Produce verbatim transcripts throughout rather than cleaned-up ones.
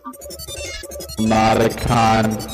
Not a con.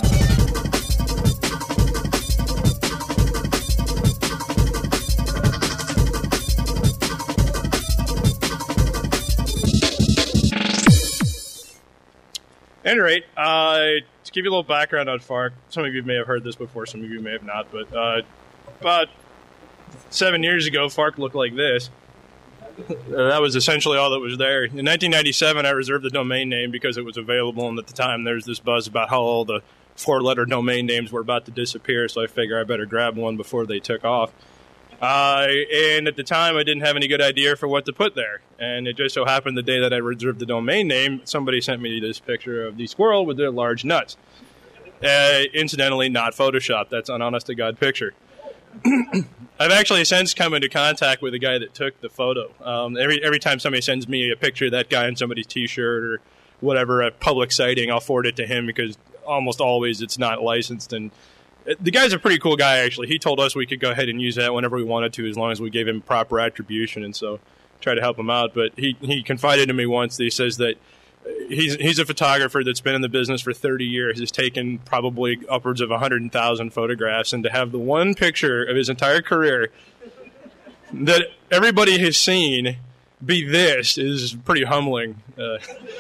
At any rate, uh, to give you a little background on Fark, some of you may have heard this before, some of you may have not, but uh, about seven years ago, Fark looked like this. Uh, that was essentially all that was there. In nineteen ninety-seven, I reserved the domain name because it was available, and at the time there was this buzz about how all the four-letter domain names were about to disappear, so I figured I better grab one before they took off. Uh, and at the time, I didn't have any good idea for what to put there. And it just so happened the day that I reserved the domain name, somebody sent me this picture of the squirrel with their large nuts. Uh, incidentally, not Photoshopped. That's an honest-to-God picture. I've actually since come into contact with the guy that took the photo. Um, every every time somebody sends me a picture of that guy on somebody's T-shirt or whatever, a public sighting, I'll forward it to him because almost always it's not licensed. And the guy's a pretty cool guy, actually. He told us we could go ahead and use that whenever we wanted to as long as we gave him proper attribution, and so try to help him out. But he, he confided to me once that he says that he's he's a photographer that's been in the business for thirty years. He's taken probably upwards of one hundred thousand photographs, and to have the one picture of his entire career that everybody has seen be this is pretty humbling. Uh,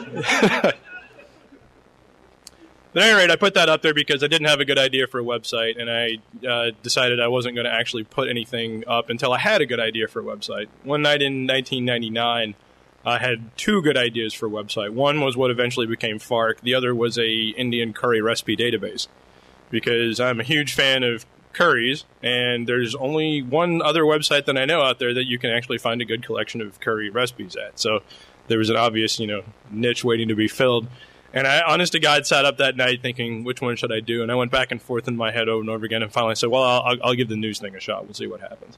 But at any rate, I put that up there because I didn't have a good idea for a website, and I uh, decided I wasn't going to actually put anything up until I had a good idea for a website. One night in nineteen ninety-nine, I had two good ideas for a website. One was what eventually became Fark. The other was a Indian curry recipe database, because I'm a huge fan of curries, and there's only one other website that I know out there that you can actually find a good collection of curry recipes at. So there was an obvious, you know, niche waiting to be filled. And I, honest to God, sat up that night thinking, which one should I do? And I went back and forth in my head over and over again, and finally said, well, I'll, I'll give the news thing a shot. We'll see what happens.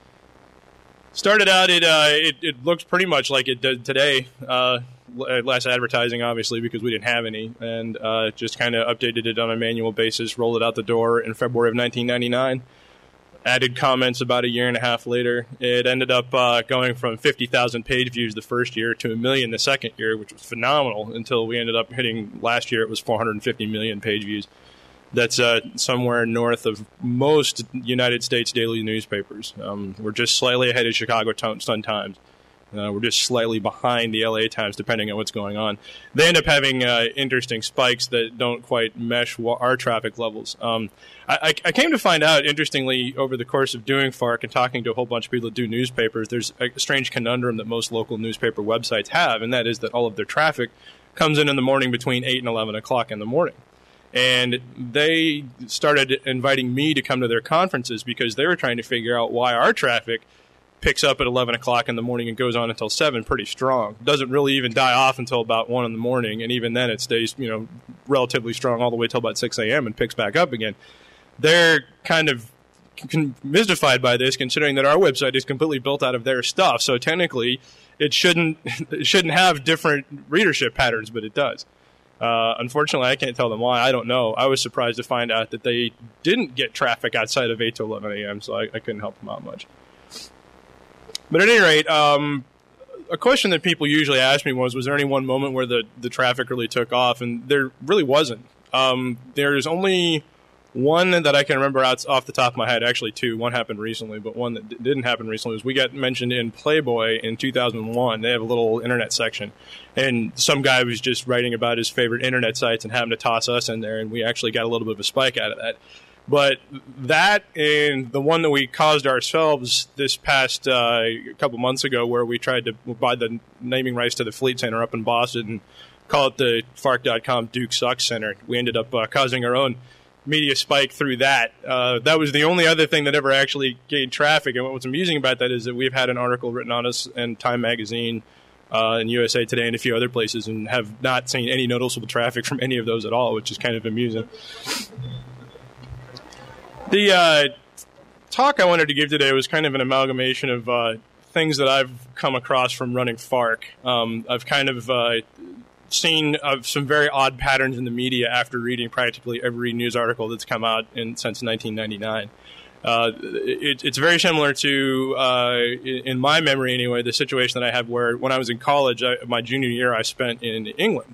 Started out, it uh, it, it looks pretty much like it did today. Uh, less advertising, obviously, because we didn't have any. And uh, just kind of updated it on a manual basis, rolled it out the door in February of nineteen ninety-nine. Added comments about a year and a half later. It ended up uh, going from fifty thousand page views the first year to a million the second year, which was phenomenal, until we ended up hitting last year. It was four hundred fifty million page views. That's uh, somewhere north of most United States daily newspapers. Um, we're just slightly ahead of Chicago Sun-Times. Uh, we're just slightly behind the L A Times, depending on what's going on. They end up having uh, interesting spikes that don't quite mesh our traffic levels. Um, I, I came to find out, interestingly, over the course of doing Fark and talking to a whole bunch of people that do newspapers, there's a strange conundrum that most local newspaper websites have, and that is that all of their traffic comes in in the morning between eight and eleven o'clock in the morning. And they started inviting me to come to their conferences because they were trying to figure out why our traffic picks up at eleven o'clock in the morning and goes on until seven pretty strong. Doesn't really even die off until about one in the morning, and even then it stays, you know, relatively strong all the way till about six a.m. and picks back up again. They're kind of mystified by this, considering that our website is completely built out of their stuff, so technically it shouldn't it shouldn't have different readership patterns, but it does. Uh, unfortunately, I can't tell them why. I don't know. I was surprised to find out that they didn't get traffic outside of eight to eleven a.m., so I, I couldn't help them out much. But at any rate, um, a question that people usually ask me was, was there any one moment where the, the traffic really took off? And there really wasn't. Um, there's only one that I can remember out, off the top of my head, actually two. One happened recently, but one that d- didn't happen recently was we got mentioned in Playboy in two thousand one. They have a little internet section. And some guy was just writing about his favorite internet sites and having to toss us in there, and we actually got a little bit of a spike out of that. But that and the one that we caused ourselves this past uh, couple months ago, where we tried to buy the naming rights to the Fleet Center up in Boston and call it the Fark dot com Duke Sucks Center. We ended up uh, causing our own media spike through that. Uh, that was the only other thing that ever actually gained traffic. And what's amusing about that is that we've had an article written on us in Time Magazine, uh, in U S A Today, and a few other places, and have not seen any noticeable traffic from any of those at all, which is kind of amusing. The uh, talk I wanted to give today was kind of an amalgamation of uh, things that I've come across from running Fark. Um, I've kind of uh, seen uh, some very odd patterns in the media after reading practically every news article that's come out in, since nineteen ninety-nine. Uh, it, it's very similar to, uh, in my memory anyway, the situation that I had where when I was in college, I, my junior year, I spent in England.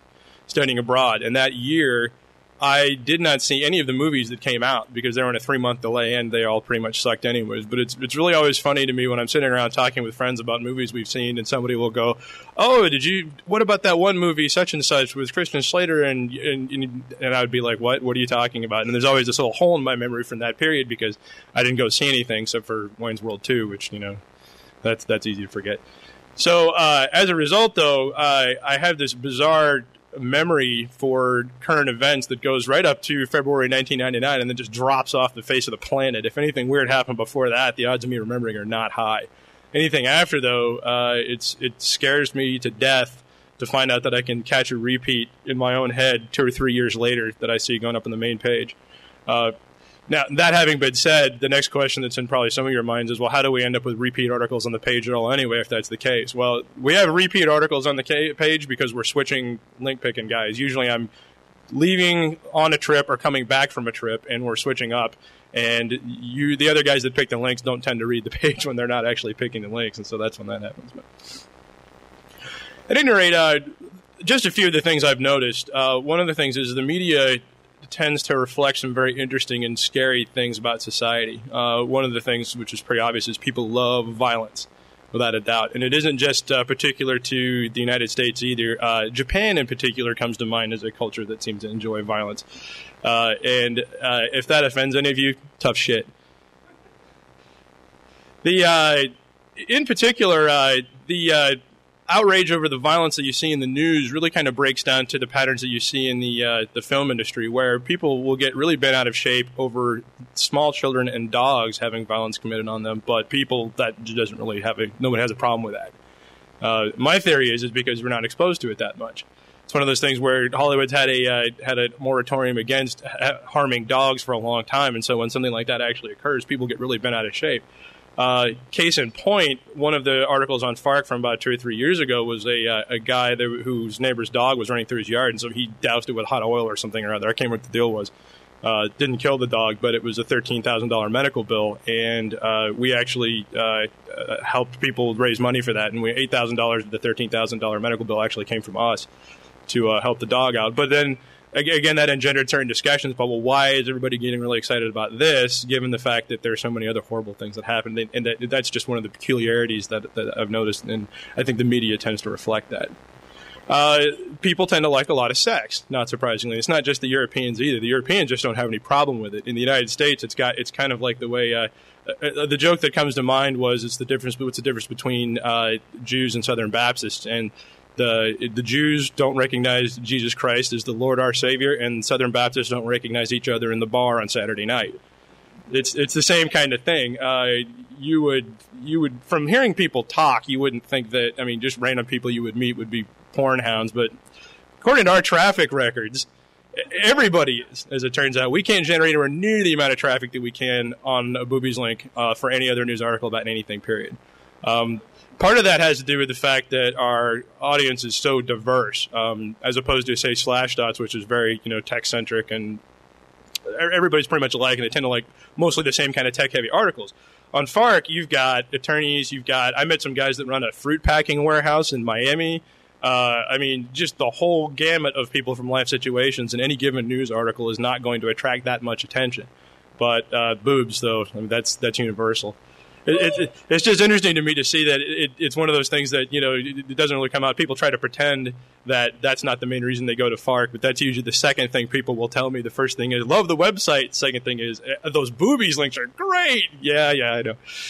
studying abroad. And that year, I did not see any of the movies that came out because they were in a three-month delay, and they all pretty much sucked anyways. But it's it's really always funny to me when I'm sitting around talking with friends about movies we've seen, and somebody will go, "Oh, did you? What about that one movie, such and such, with Christian Slater?" And and and I would be like, "What? What are you talking about?" And there's always this little hole in my memory from that period because I didn't go see anything except for Wayne's World two, which you know, that's that's easy to forget. So uh, as a result, though, uh, I have this bizarre memory for current events that goes right up to February nineteen ninety-nine and then just drops off the face of the planet. If anything weird happened before that, the odds of me remembering are not high. Anything after, though, uh, it's it scares me to death to find out that I can catch a repeat in my own head two or three years later that I see going up on the main page. Uh, now, that having been said, the next question that's in probably some of your minds is, well, how do we end up with repeat articles on the page at all anyway, if that's the case? Well, we have repeat articles on the ca- page because we're switching link picking guys. Usually I'm leaving on a trip or coming back from a trip, and we're switching up. And you, the other guys that pick the links don't tend to read the page when they're not actually picking the links, and so that's when that happens. But at any rate, uh, just a few of the things I've noticed. Uh, one of the things is the media tends to reflect some very interesting and scary things about society. Uh, one of the things, which is pretty obvious, is people love violence, without a doubt. And it isn't just uh, particular to the United States either. Uh, Japan, in particular, comes to mind as a culture that seems to enjoy violence. Uh, and uh, if that offends any of you, tough shit. The uh, in particular, uh, the uh, outrage over the violence that you see in the news really kind of breaks down to the patterns that you see in the uh, the film industry, where people will get really bent out of shape over small children and dogs having violence committed on them, but people that doesn't really have a nobody has a problem with that. Uh, my theory is is because we're not exposed to it that much. It's one of those things where Hollywood's had a uh, had a moratorium against ha- harming dogs for a long time, and so when something like that actually occurs, people get really bent out of shape. Uh, case in point, one of the articles on Fark from about two or three years ago was a uh, a guy that, whose neighbor's dog was running through his yard, and so he doused it with hot oil or something or other. I can't remember what the deal was. Uh, didn't kill the dog, but it was a thirteen thousand dollars medical bill, and uh, we actually uh, uh, helped people raise money for that, and we eight thousand dollars of the thirteen thousand dollars medical bill actually came from us to uh, help the dog out. But then, again, that engendered certain discussions about, well, why is everybody getting really excited about this, given the fact that there are so many other horrible things that happen? And that, that's just one of the peculiarities that, that I've noticed, and I think the media tends to reflect that. Uh, people tend to like a lot of sex, not surprisingly. It's not just the Europeans either. The Europeans just don't have any problem with it. In the United States, it's got it's kind of like the way uh, uh, the joke that comes to mind was it's the difference. What's the difference between uh, Jews and Southern Baptists? And The the Jews don't recognize Jesus Christ as the Lord our Savior, and Southern Baptists don't recognize each other in the bar on Saturday night. It's it's the same kind of thing. Uh, you would you would from hearing people talk, you wouldn't think that. I mean, just random people you would meet would be porn hounds, but according to our traffic records, everybody is. As it turns out, we can't generate anywhere near the amount of traffic that we can on a Boobies link uh, for any other news article about anything. Period. Um, Part of that has to do with the fact that our audience is so diverse, um, as opposed to, say, Slashdot's, which is very, you know, tech-centric, and everybody's pretty much alike, and they tend to like mostly the same kind of tech-heavy articles. On Fark, you've got attorneys, you've got – I met some guys that run a fruit packing warehouse in Miami. Uh, I mean, just the whole gamut of people from life situations, and any given news article is not going to attract that much attention. But uh, boobs, though, I mean, that's that's universal. It, it, it's just interesting to me to see that it, it's one of those things that, you know, it, it doesn't really come out. People try to pretend that that's not the main reason they go to Fark, but that's usually the second thing people will tell me. The first thing is, love the website. Second thing is, those Boobies links are great. Yeah, yeah, I know.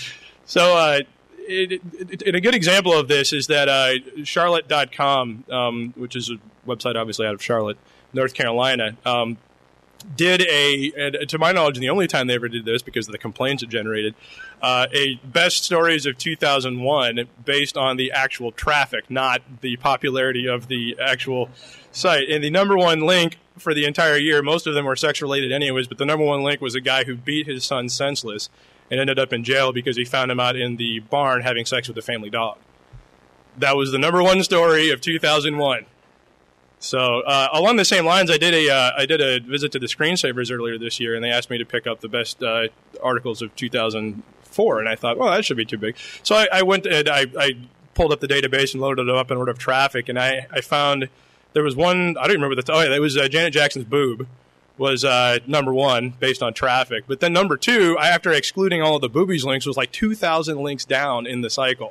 So uh, it, it, it, a good example of this is that uh, Charlotte dot com, um, which is a website obviously out of Charlotte, North Carolina, um, did a, and to my knowledge, the only time they ever did this because of the complaints it generated, uh, a best stories of two thousand one based on the actual traffic, not the popularity of the actual site. And the number one link for the entire year, most of them were sex-related anyways, but the number one link was a guy who beat his son senseless and ended up in jail because he found him out in the barn having sex with a family dog. That was the number one story of two thousand one. So uh, along the same lines, I did a uh, I did a visit to the Screensavers earlier this year, and they asked me to pick up the best uh, articles of two thousand four, and I thought, well, that should be too big. So I, I went and I, I pulled up the database and loaded it up in order of traffic, and I, I found there was one, I don't remember the, oh yeah, it was uh, Janet Jackson's boob was uh, number one based on traffic. But then number two, I, after excluding all of the boobies links, was like two thousand links down in the cycle.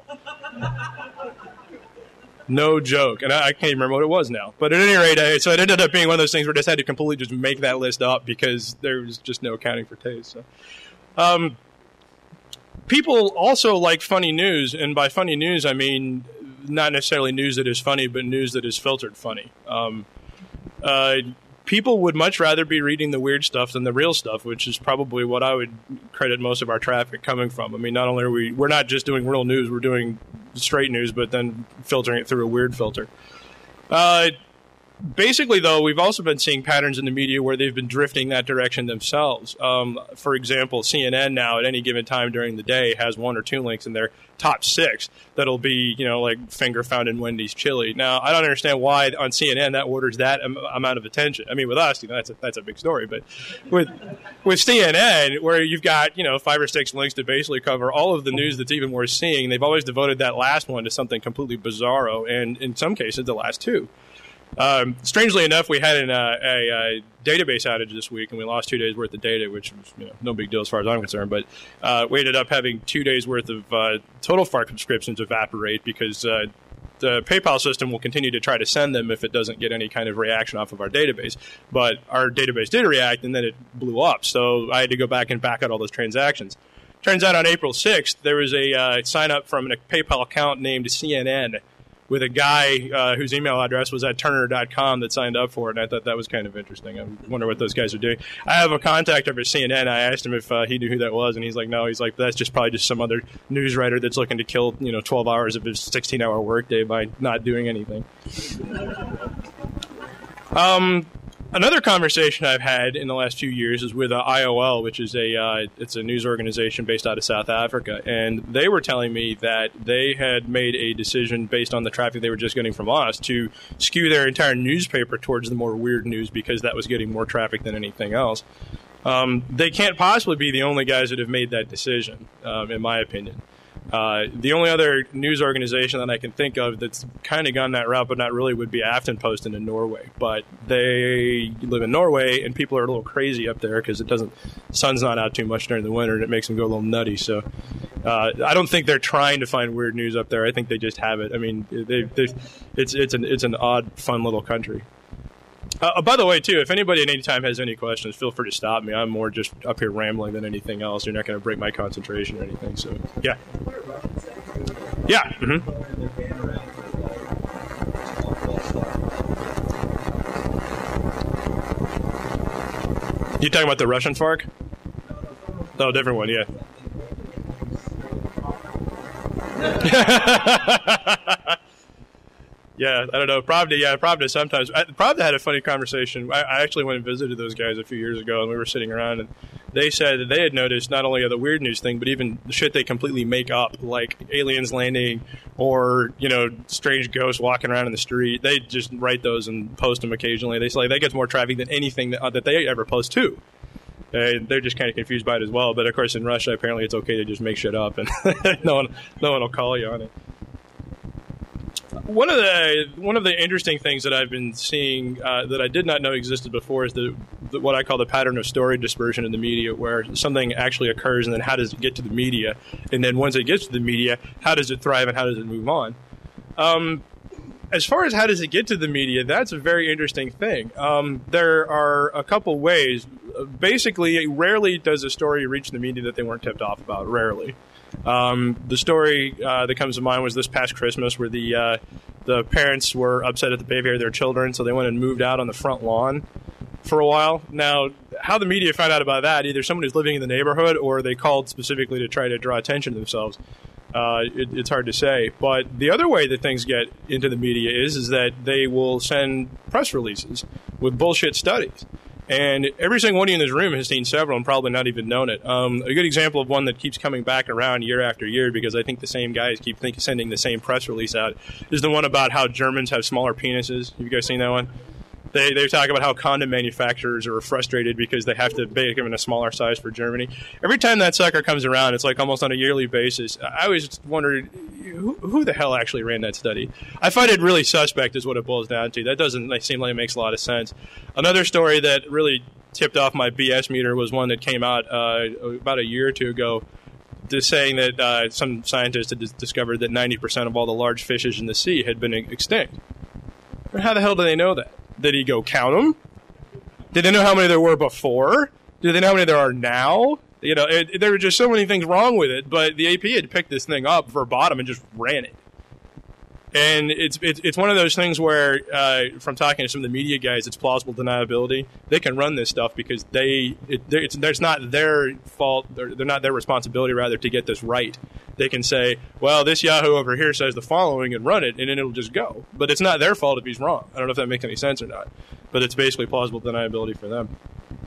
No joke. And I, I can't even remember what it was now. But at any rate, I, so it ended up being one of those things where I just had to completely just make that list up because there was just no accounting for taste. So. Um, people also like funny news, and by funny news, I mean not necessarily news that is funny, but news that is filtered funny. Um, uh, people would much rather be reading the weird stuff than the real stuff, which is probably what I would credit most of our traffic coming from. I mean, not only are we, we're not just doing real news, we're doing straight news, but then filtering it through a weird filter. Uh, basically, though, we've also been seeing patterns in the media where they've been drifting that direction themselves. Um, for example, C N N now at any given time during the day has one or two links in their top six that'll be, you know, like finger found in Wendy's chili. Now, I don't understand why on C N N that orders that am- amount of attention. I mean, with us, you know, that's a, that's a big story. But with with C N N, where you've got, you know, five or six links to basically cover all of the news that's even worth seeing, they've always devoted that last one to something completely bizarro, and in some cases, the last two. Um, strangely enough, we had an, uh, a, a database outage this week, and we lost two days' worth of data, which was, you know, no big deal as far as I'm concerned. But uh, we ended up having two days' worth of uh, total F A R C subscriptions evaporate because uh, the PayPal system will continue to try to send them if it doesn't get any kind of reaction off of our database. But our database did react, and then it blew up. So I had to go back and back out all those transactions. Turns out on April sixth, there was a uh, sign-up from a PayPal account named C N N, with a guy uh, whose email address was at Turner dot com that signed up for it, and I thought that was kind of interesting. I wonder what those guys are doing. I have a contact over at C N N. I asked him if uh, he knew who that was, and he's like, no. He's like, that's just probably just some other news writer that's looking to kill, you know, twelve hours of his sixteen-hour workday by not doing anything. Um... Another conversation I've had in the last few years is with uh, I O L, which is a uh, it's a news organization based out of South Africa, and they were telling me that they had made a decision based on the traffic they were just getting from us to skew their entire newspaper towards the more weird news because that was getting more traffic than anything else. Um, they can't possibly be the only guys that have made that decision, um, in my opinion. Uh, the only other news organization that I can think of that's kind of gone that route, but not really, would be Aftenposten in Norway. But they live in Norway, and people are a little crazy up there because it doesn't, sun's not out too much during the winter, and it makes them go a little nutty. So uh, I don't think they're trying to find weird news up there. I think they just have it. I mean, they, they, it's it's an it's an odd, fun little country. Uh, by the way, too, if anybody at any time has any questions, feel free to stop me. I'm more just up here rambling than anything else. You're not going to break my concentration or anything. So, yeah. Yeah. Mm-hmm. You talking about the Russian F A R C? Oh, different one, yeah. Yeah, I don't know. Pravda, yeah, Pravda sometimes. I, Pravda had a funny conversation. I, I actually went and visited those guys a few years ago, and we were sitting around, and they said that they had noticed not only the weird news thing, but even the shit they completely make up, like aliens landing or, you know, strange ghosts walking around in the street. They just write those and post them occasionally. They say like, that gets more traffic than anything that, uh, that they ever post, too. Uh, they're just kind of confused by it as well. But, of course, in Russia, apparently it's okay to just make shit up, and no one, no one will call you on it. One of the one of the interesting things that I've been seeing uh, that I did not know existed before is the, the what I call the pattern of story dispersion in the media, where something actually occurs and then how does it get to the media, and then once it gets to the media, how does it thrive and how does it move on? Um, as far as how does it get to the media, that's a very interesting thing. Um, there are a couple ways. Basically, rarely does a story reach the media that they weren't tipped off about. Rarely. Um, the story uh, that comes to mind was this past Christmas, where the uh, the parents were upset at the behavior of their children, so they went and moved out on the front lawn for a while. Now, how the media found out about that, either someone who's living in the neighborhood or they called specifically to try to draw attention to themselves, uh, it, it's hard to say. But the other way that things get into the media is, is that they will send press releases with bullshit studies. And every single one of you in this room has seen several and probably not even known it. Um, a good example of one that keeps coming back around year after year, because I think the same guys keep think, sending the same press release out, is the one about how Germans have smaller penises. Have you guys seen that one? They they talk about how condom manufacturers are frustrated because they have to make them in a smaller size for Germany. Every time that sucker comes around, it's like almost on a yearly basis. I always wondered who, who the hell actually ran that study. I find it really suspect is what it boils down to. That doesn't like, seem like it makes a lot of sense. Another story that really tipped off my B S meter was one that came out uh, about a year or two ago, just saying that uh, some scientists had dis- discovered that ninety percent of all the large fishes in the sea had been extinct. How the hell do they know that? Did he go count them? Did they know how many there were before? Do they know how many there are now? You know, it, there were just so many things wrong with it, but the A P had picked this thing up verbatim and just ran it. And it's it's, it's one of those things where, uh, from talking to some of the media guys, it's plausible deniability. They can run this stuff because they it, it's, it's not their fault, they're, they're not their responsibility, rather, to get this right. They can say, well, this Yahoo over here says the following and run it, and then it'll just go. But it's not their fault if he's wrong. I don't know if that makes any sense or not. But it's basically plausible deniability for them.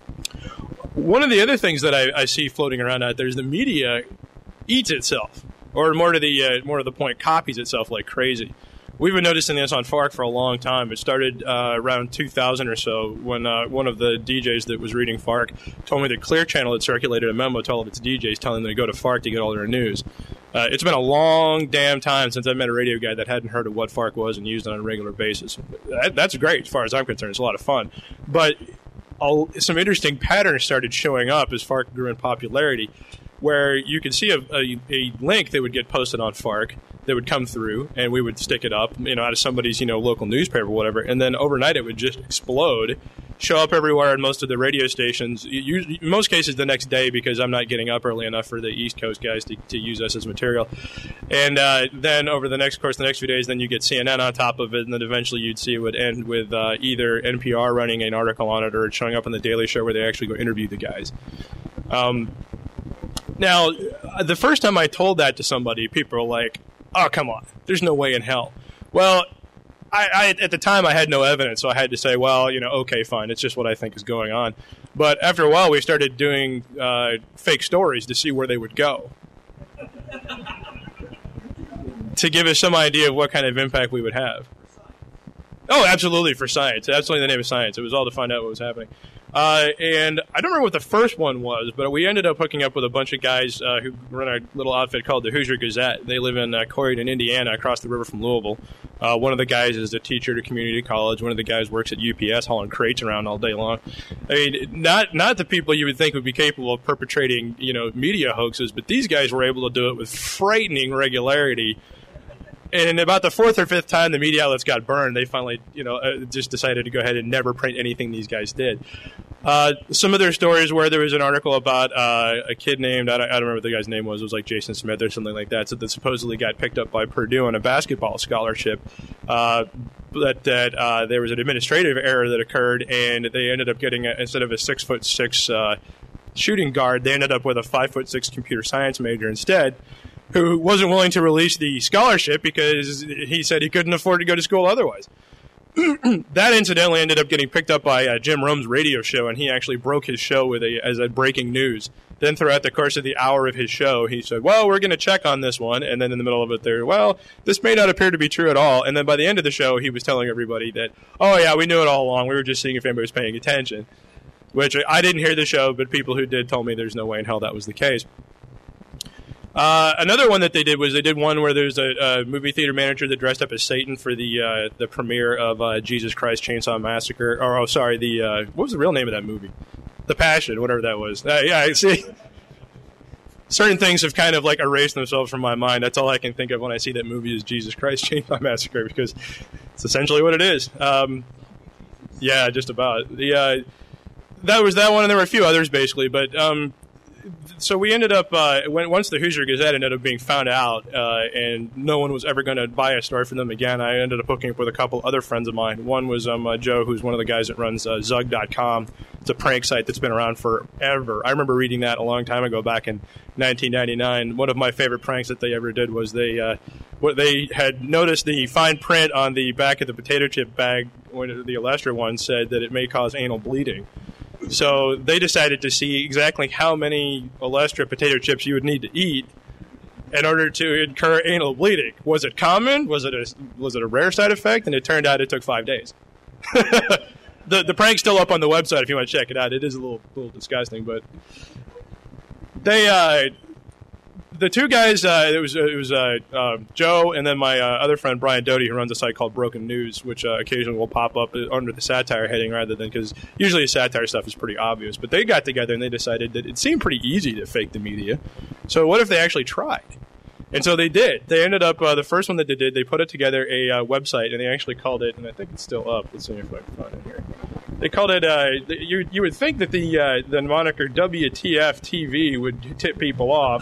One of the other things that I, I see floating around out there is the media eats itself, or more to the uh, more to the point, copies itself like crazy. We've been noticing this on Fark for a long time. It started uh, around two thousand or so when uh, one of the D Js that was reading Fark told me that Clear Channel had circulated a memo to all of its D Js telling them to go to Fark to get all their news. Uh, it's been a long damn time since I met a radio guy that hadn't heard of what Fark was and used it on a regular basis. That, that's great as far as I'm concerned. It's a lot of fun. But I'll, some interesting patterns started showing up as Fark grew in popularity, where you could see a, a, a link that would get posted on Fark that would come through, and we would stick it up, you know, out of somebody's, you know, local newspaper or whatever, and then overnight it would just explode, show up everywhere in most of the radio stations, you, in most cases the next day, because I'm not getting up early enough for the East Coast guys to, to use us as material. And uh, then over the next course, the next few days, then you get C N N on top of it, and then eventually you'd see it would end with uh, either N P R running an article on it or showing up on the Daily Show where they actually go interview the guys. Um, now, the first time I told that to somebody, people were like, oh, come on, there's no way in hell. Well, I, I at the time I had no evidence, so I had to say, well, you know, okay, fine, it's just what I think is going on. But after a while, we started doing uh, fake stories to see where they would go, to give us some idea of what kind of impact we would have. Oh, absolutely, for science. Absolutely the name of science. It was all to find out what was happening. Uh, and I don't remember what the first one was, but we ended up hooking up with a bunch of guys uh, who run a little outfit called the Hoosier Gazette. They live in uh, Corydon, Indiana, across the river from Louisville. Uh, one of the guys is a teacher at a community college. One of the guys works at U P S, hauling crates around all day long. I mean, not not the people you would think would be capable of perpetrating, you know, media hoaxes, but these guys were able to do it with frightening regularity. And about the fourth or fifth time the media outlets got burned, they finally, you know, uh, just decided to go ahead and never print anything these guys did. Uh, some of their stories where there was an article about uh, a kid named, I don't, I don't remember what the guy's name was, it was like Jason Smith or something like that, so that supposedly got picked up by Purdue on a basketball scholarship. Uh, that that uh, there was an administrative error that occurred, and they ended up getting, a, instead of a six foot six uh, shooting guard, they ended up with a five foot six computer science major instead, who wasn't willing to release the scholarship because he said he couldn't afford to go to school otherwise. That incidentally ended up getting picked up by uh, Jim Rome's radio show, and he actually broke his show with a as a breaking news. Then throughout the course of the hour of his show, he said, well, we're going to check on this one. And then in the middle of it there, well, this may not appear to be true at all. And then by the end of the show, he was telling everybody that, oh, yeah, we knew it all along. We were just seeing if anybody was paying attention, which I didn't hear the show, but people who did told me there's no way in hell that was the case. Uh, another one that they did was they did one where there's a, a movie theater manager that dressed up as Satan for the uh, the premiere of uh, Jesus Christ Chainsaw Massacre. Or, oh, sorry, the uh, what was the real name of that movie? The Passion, whatever that was. Uh, yeah, I see. Certain things have kind of like erased themselves from my mind. That's all I can think of when I see that movie is Jesus Christ Chainsaw Massacre, because it's essentially what it is. Um, yeah, just about. The uh, that was that one, and there were a few others basically, but. Um, So we ended up, uh, when, once the Hoosier Gazette ended up being found out, uh, and no one was ever going to buy a story from them again, I ended up hooking up with a couple other friends of mine. One was um, uh, Joe, who's one of the guys that runs uh, Zug dot com. It's a prank site that's been around forever. I remember reading that a long time ago, back in nineteen ninety-nine. One of my favorite pranks that they ever did was they uh, what they had noticed the fine print on the back of the potato chip bag, when the Olestra one said that it may cause anal bleeding. So they decided to see exactly how many Olestra potato chips you would need to eat in order to incur anal bleeding. Was it common? Was it a was it a rare side effect? And it turned out it took five days. the the prank's still up on the website if you want to check it out. It is a little little disgusting, but they uh, the two guys uh, it was it was uh, uh, Joe and then my uh, other friend Brian Doty, who runs a site called Broken News, which uh, occasionally will pop up under the satire heading rather than because usually the satire stuff is pretty obvious. But they got together and they decided that it seemed pretty easy to fake the media. So what if they actually tried? And so they did. They ended up, uh, the first one that they did, they put it together a uh, website, and they actually called it, and I think it's still up. Let's see if I can find it here. They called it, uh, you you would think that the uh, the moniker W T F T V would tip people off,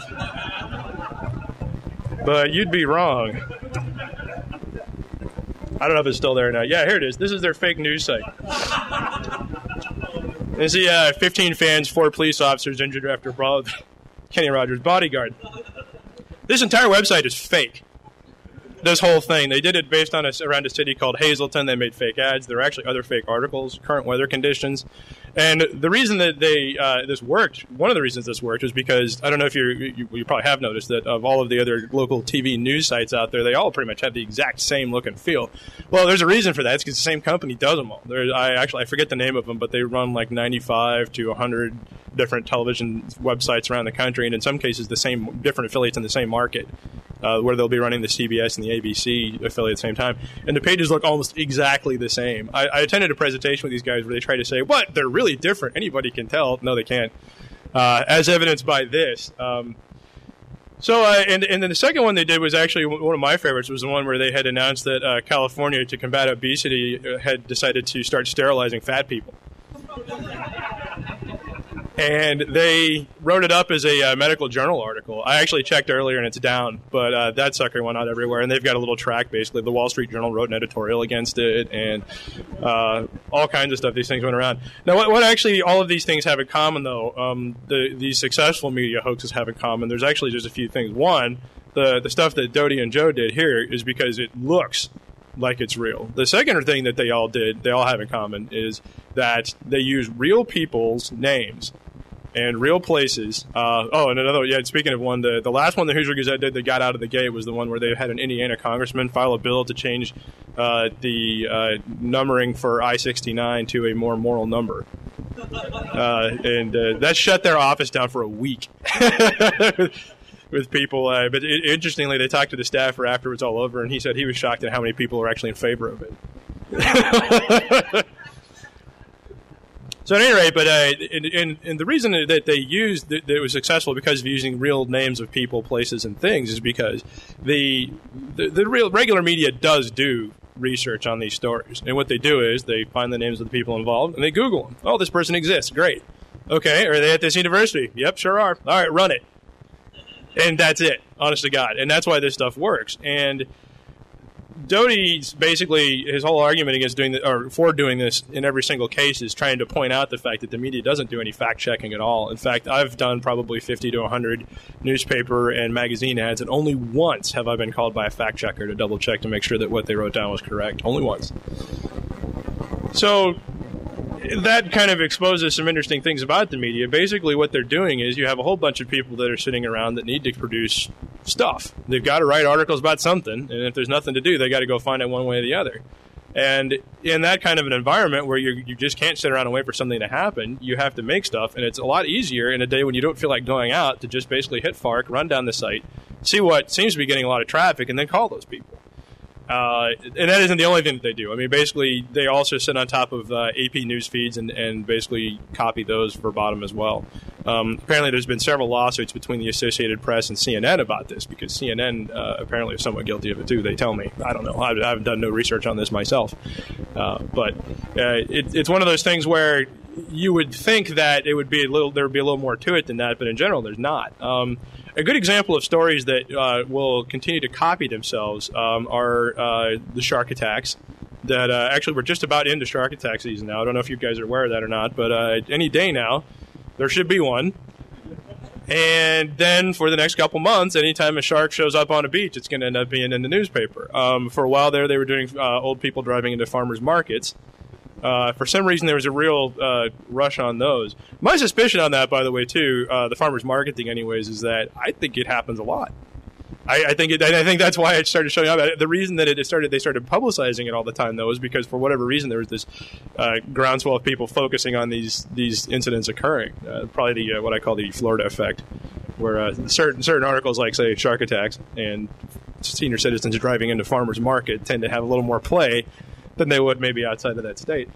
but you'd be wrong. I don't know if it's still there or not. Yeah, here it is. This is their fake news site. You see uh, fifteen fans, four police officers injured after brawl with Kenny Rogers' bodyguard. This entire website is fake. This whole thing. They did it based on a, around a city called Hazleton. They made fake ads. There were actually other fake articles, current weather conditions. And the reason that they uh, this worked, one of the reasons this worked was because, I don't know if you're, you you probably have noticed that of all of the other local T V news sites out there, they all pretty much have the exact same look and feel. Well, there's a reason for that. It's because the same company does them all. There, I actually, I forget the name of them, but they run like ninety-five to one hundred different television websites around the country, and in some cases the same, different affiliates in the same market. Uh, where they'll be running the C B S and the A B C affiliate at the same time. And the pages look almost exactly the same. I, I attended a presentation with these guys where they tried to say, what? They're really different. Anybody can tell. No, they can't. Uh, as evidenced by this. Um, so, uh, and, and then the second one they did was actually one of my favorites, was the one where they had announced that uh, California, to combat obesity, had decided to start sterilizing fat people. And they wrote it up as a uh, medical journal article. I actually checked earlier, and it's down, but uh, that sucker went out everywhere. And they've got a little track, basically. The Wall Street Journal wrote an editorial against it, and uh, all kinds of stuff. These things went around. Now, what, what actually all of these things have in common, though, um, the, these successful media hoaxes have in common, there's actually just a few things. One, the, the stuff that Doty and Joe did here is because it looks like it's real. The second thing that they all did, they all have in common, is that they use real people's names and real places. Uh, oh, and another, yeah, speaking of one, the, the last one the Hoosier Gazette did that got out of the gate was the one where they had an Indiana congressman file a bill to change uh, the uh, numbering for I sixty-nine to a more moral number. Uh, and uh, that shut their office down for a week with people. Uh, but it, interestingly, they talked to the staffer after it was all over, and he said he was shocked at how many people were actually in favor of it. So at any rate, but uh, and, and, and the reason that they used that it was successful because of using real names of people, places, and things is because the, the the real regular media does do research on these stories, and what they do is they find the names of the people involved and they Google them. Oh, this person exists. Great. Okay, are they at this university? Yep, sure are. All right, run it. And that's it. Honest to God, and that's why this stuff works. And Doty's basically, his whole argument against doing the, or for doing this in every single case is trying to point out the fact that the media doesn't do any fact checking at all. In fact, I've done probably fifty to one hundred newspaper and magazine ads, and only once have I been called by a fact checker to double check to make sure that what they wrote down was correct. Only once. So that kind of exposes some interesting things about the media. Basically, what they're doing is you have a whole bunch of people that are sitting around that need to produce stuff. They've got to write articles about something, and if there's nothing to do, they got to go find it one way or the other. And in that kind of an environment where you you just can't sit around and wait for something to happen, you have to make stuff, and it's a lot easier in a day when you don't feel like going out to just basically hit Fark, run down the site, see what seems to be getting a lot of traffic, and then call those people. Uh, and that isn't the only thing that they do. I mean, basically, they also sit on top of uh, A P news feeds and, and basically copy those verbatim as well. Um, apparently, there's been several lawsuits between the Associated Press and C N N about this because C N N uh, apparently is somewhat guilty of it too. They tell me. I don't know. I, I haven't done no research on this myself. Uh, but uh, it, it's one of those things where you would think that it would be a little, there would be a little more to it than that, but in general, there's not. Um, A good example of stories that uh, will continue to copy themselves um, are uh, the shark attacks. That uh, actually we're just about into shark attack season now. I don't know if you guys are aware of that or not, but uh, any day now there should be one. And then for the next couple months, anytime a shark shows up on a beach, it's going to end up being in the newspaper. Um, for a while there, they were doing uh, old people driving into farmers markets. Uh, for some reason, there was a real uh, rush on those. My suspicion on that, by the way, too, uh, the farmers market thing anyways, is that I think it happens a lot. I, I think it, I think that's why it started showing up. The reason that it started, they started publicizing it all the time, though, is because for whatever reason there was this uh, groundswell of people focusing on these these incidents occurring. Uh, probably the uh, what I call the Florida effect, where uh, certain certain articles like say shark attacks and senior citizens driving into farmers market tend to have a little more play than they would maybe outside of that state.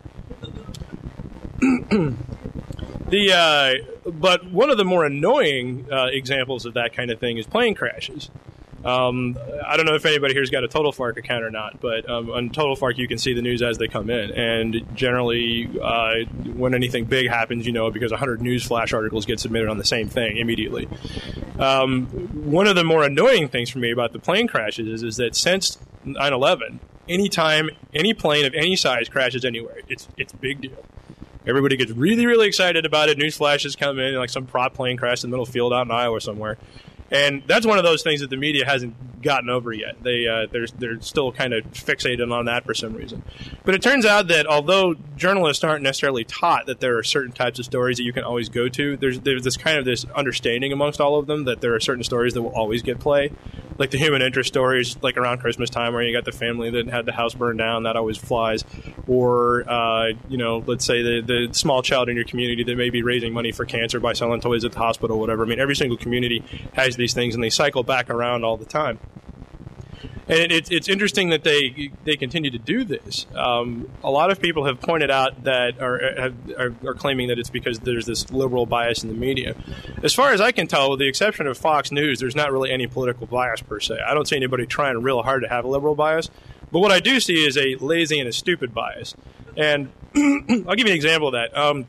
The uh, but one of the more annoying uh, examples of that kind of thing is plane crashes. Um, I don't know if anybody here's got a Total Fark account or not, but um, on Total Fark you can see the news as they come in, and generally uh, when anything big happens, you know, because one hundred news flash articles get submitted on the same thing immediately. Um, one of the more annoying things for me about the plane crashes is, is that since nine eleven, anytime any plane of any size crashes anywhere, it's it's a big deal. Everybody gets really, really excited about it. News flashes come in, like some prop plane crashed in the middle of the field out in Iowa somewhere. And that's one of those things that the media hasn't gotten over yet. They, uh, they're, they're still kind of fixated on that for some reason. But it turns out that although journalists aren't necessarily taught that there are certain types of stories that you can always go to, there's, there's this kind of this understanding amongst all of them that there are certain stories that will always get play. Like the human interest stories, like around Christmas time where you got the family that had the house burned down, that always flies. Or, uh, you know, let's say the, the small child in your community that may be raising money for cancer by selling toys at the hospital or whatever. I mean, every single community has these things, and they cycle back around all the time. And it, it, it's interesting that they they continue to do this. Um, a lot of people have pointed out that, or have, are, are claiming that it's because there's this liberal bias in the media. As far as I can tell, with the exception of Fox News, there's not really any political bias per se. I don't see anybody trying real hard to have a liberal bias. But what I do see is a lazy and a stupid bias. And I'll give you an example of that. Um,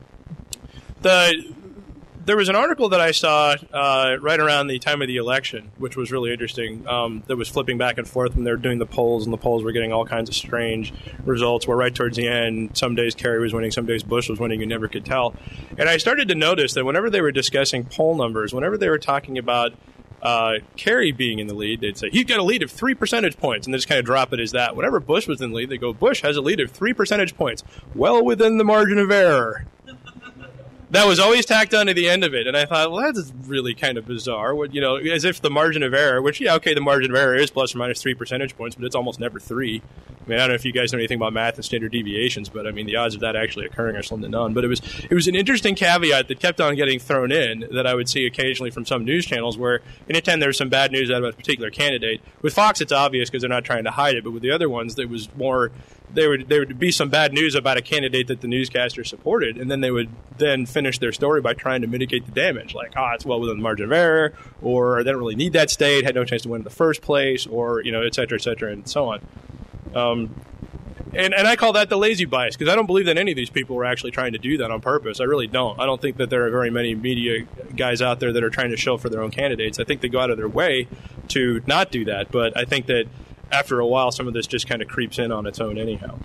the There was an article that I saw uh, right around the time of the election, which was really interesting, um, that was flipping back and forth when they were doing the polls, and the polls were getting all kinds of strange results, where right towards the end, some days Kerry was winning, some days Bush was winning, you never could tell. And I started to notice that whenever they were discussing poll numbers, whenever they were talking about uh, Kerry being in the lead, they'd say, he's got a lead of three percentage points, and they just kind of drop it as that. Whenever Bush was in the lead, they go, Bush has a lead of three percentage points, well within the margin of error. That was always tacked on to the end of it, and I thought, well, that's really kind of bizarre. What, you know, as if the margin of error, which, yeah, okay, the margin of error is plus or minus three percentage points, but it's almost never three. I mean, I don't know if you guys know anything about math and standard deviations, but I mean, the odds of that actually occurring are slim to none. But it was it was an interesting caveat that kept on getting thrown in that I would see occasionally from some news channels where, anytime there was some bad news out of a particular candidate, with Fox it's obvious because they're not trying to hide it, but with the other ones, there was more. There would there would be some bad news about a candidate that the newscaster supported, and then they would then finish their story by trying to mitigate the damage, like, ah, oh, it's well within the margin of error, or they don't really need that state, had no chance to win in the first place, or, you know, et cetera, et cetera, and so on. Um, and, and I call that the lazy bias, because I don't believe that any of these people were actually trying to do that on purpose. I really don't. I don't think that there are very many media guys out there that are trying to show for their own candidates. I think they go out of their way to not do that, but I think that after a while, some of this just kind of creeps in on its own anyhow.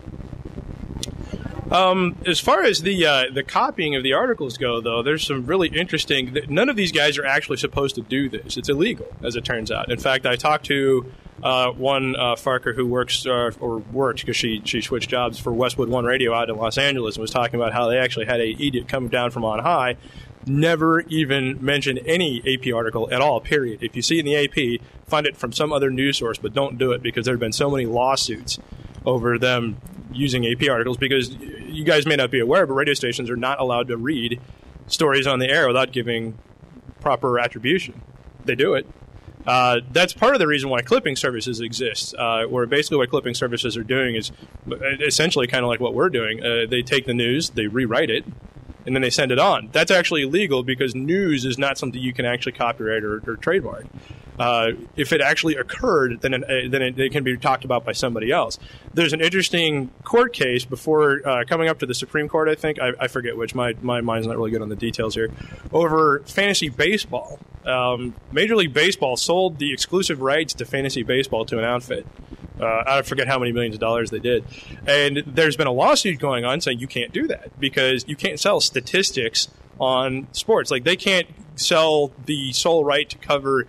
Um, as far as the uh, the copying of the articles go, though, there's some really interesting... None of these guys are actually supposed to do this. It's illegal, as it turns out. In fact, I talked to uh, one uh, Farker who works, uh, or worked, because she, she switched jobs for Westwood One Radio out in Los Angeles, and was talking about how they actually had a edict come down from on high, never even mentioned any A P article at all, period. If you see it in the A P, find it from some other news source, but don't do it, because there have been so many lawsuits over them using A P articles, because you guys may not be aware, but radio stations are not allowed to read stories on the air without giving proper attribution. They do it. Uh, that's part of the reason why clipping services exist, uh, where basically what clipping services are doing is essentially kind of like what we're doing. Uh, they take the news, they rewrite it, and then they send it on. That's actually illegal, because news is not something you can actually copyright or, or trademark. Uh, if it actually occurred, then it, then it, it can be talked about by somebody else. There's an interesting court case before uh, coming up to the Supreme Court, I think. I, I forget which. My, my mind's not really good on the details here. Over fantasy baseball. Um, Major League Baseball sold the exclusive rights to fantasy baseball to an outfit. Uh, I forget how many millions of dollars they did. And there's been a lawsuit going on saying you can't do that, because you can't sell statistics on sports. Like, they can't sell the sole right to cover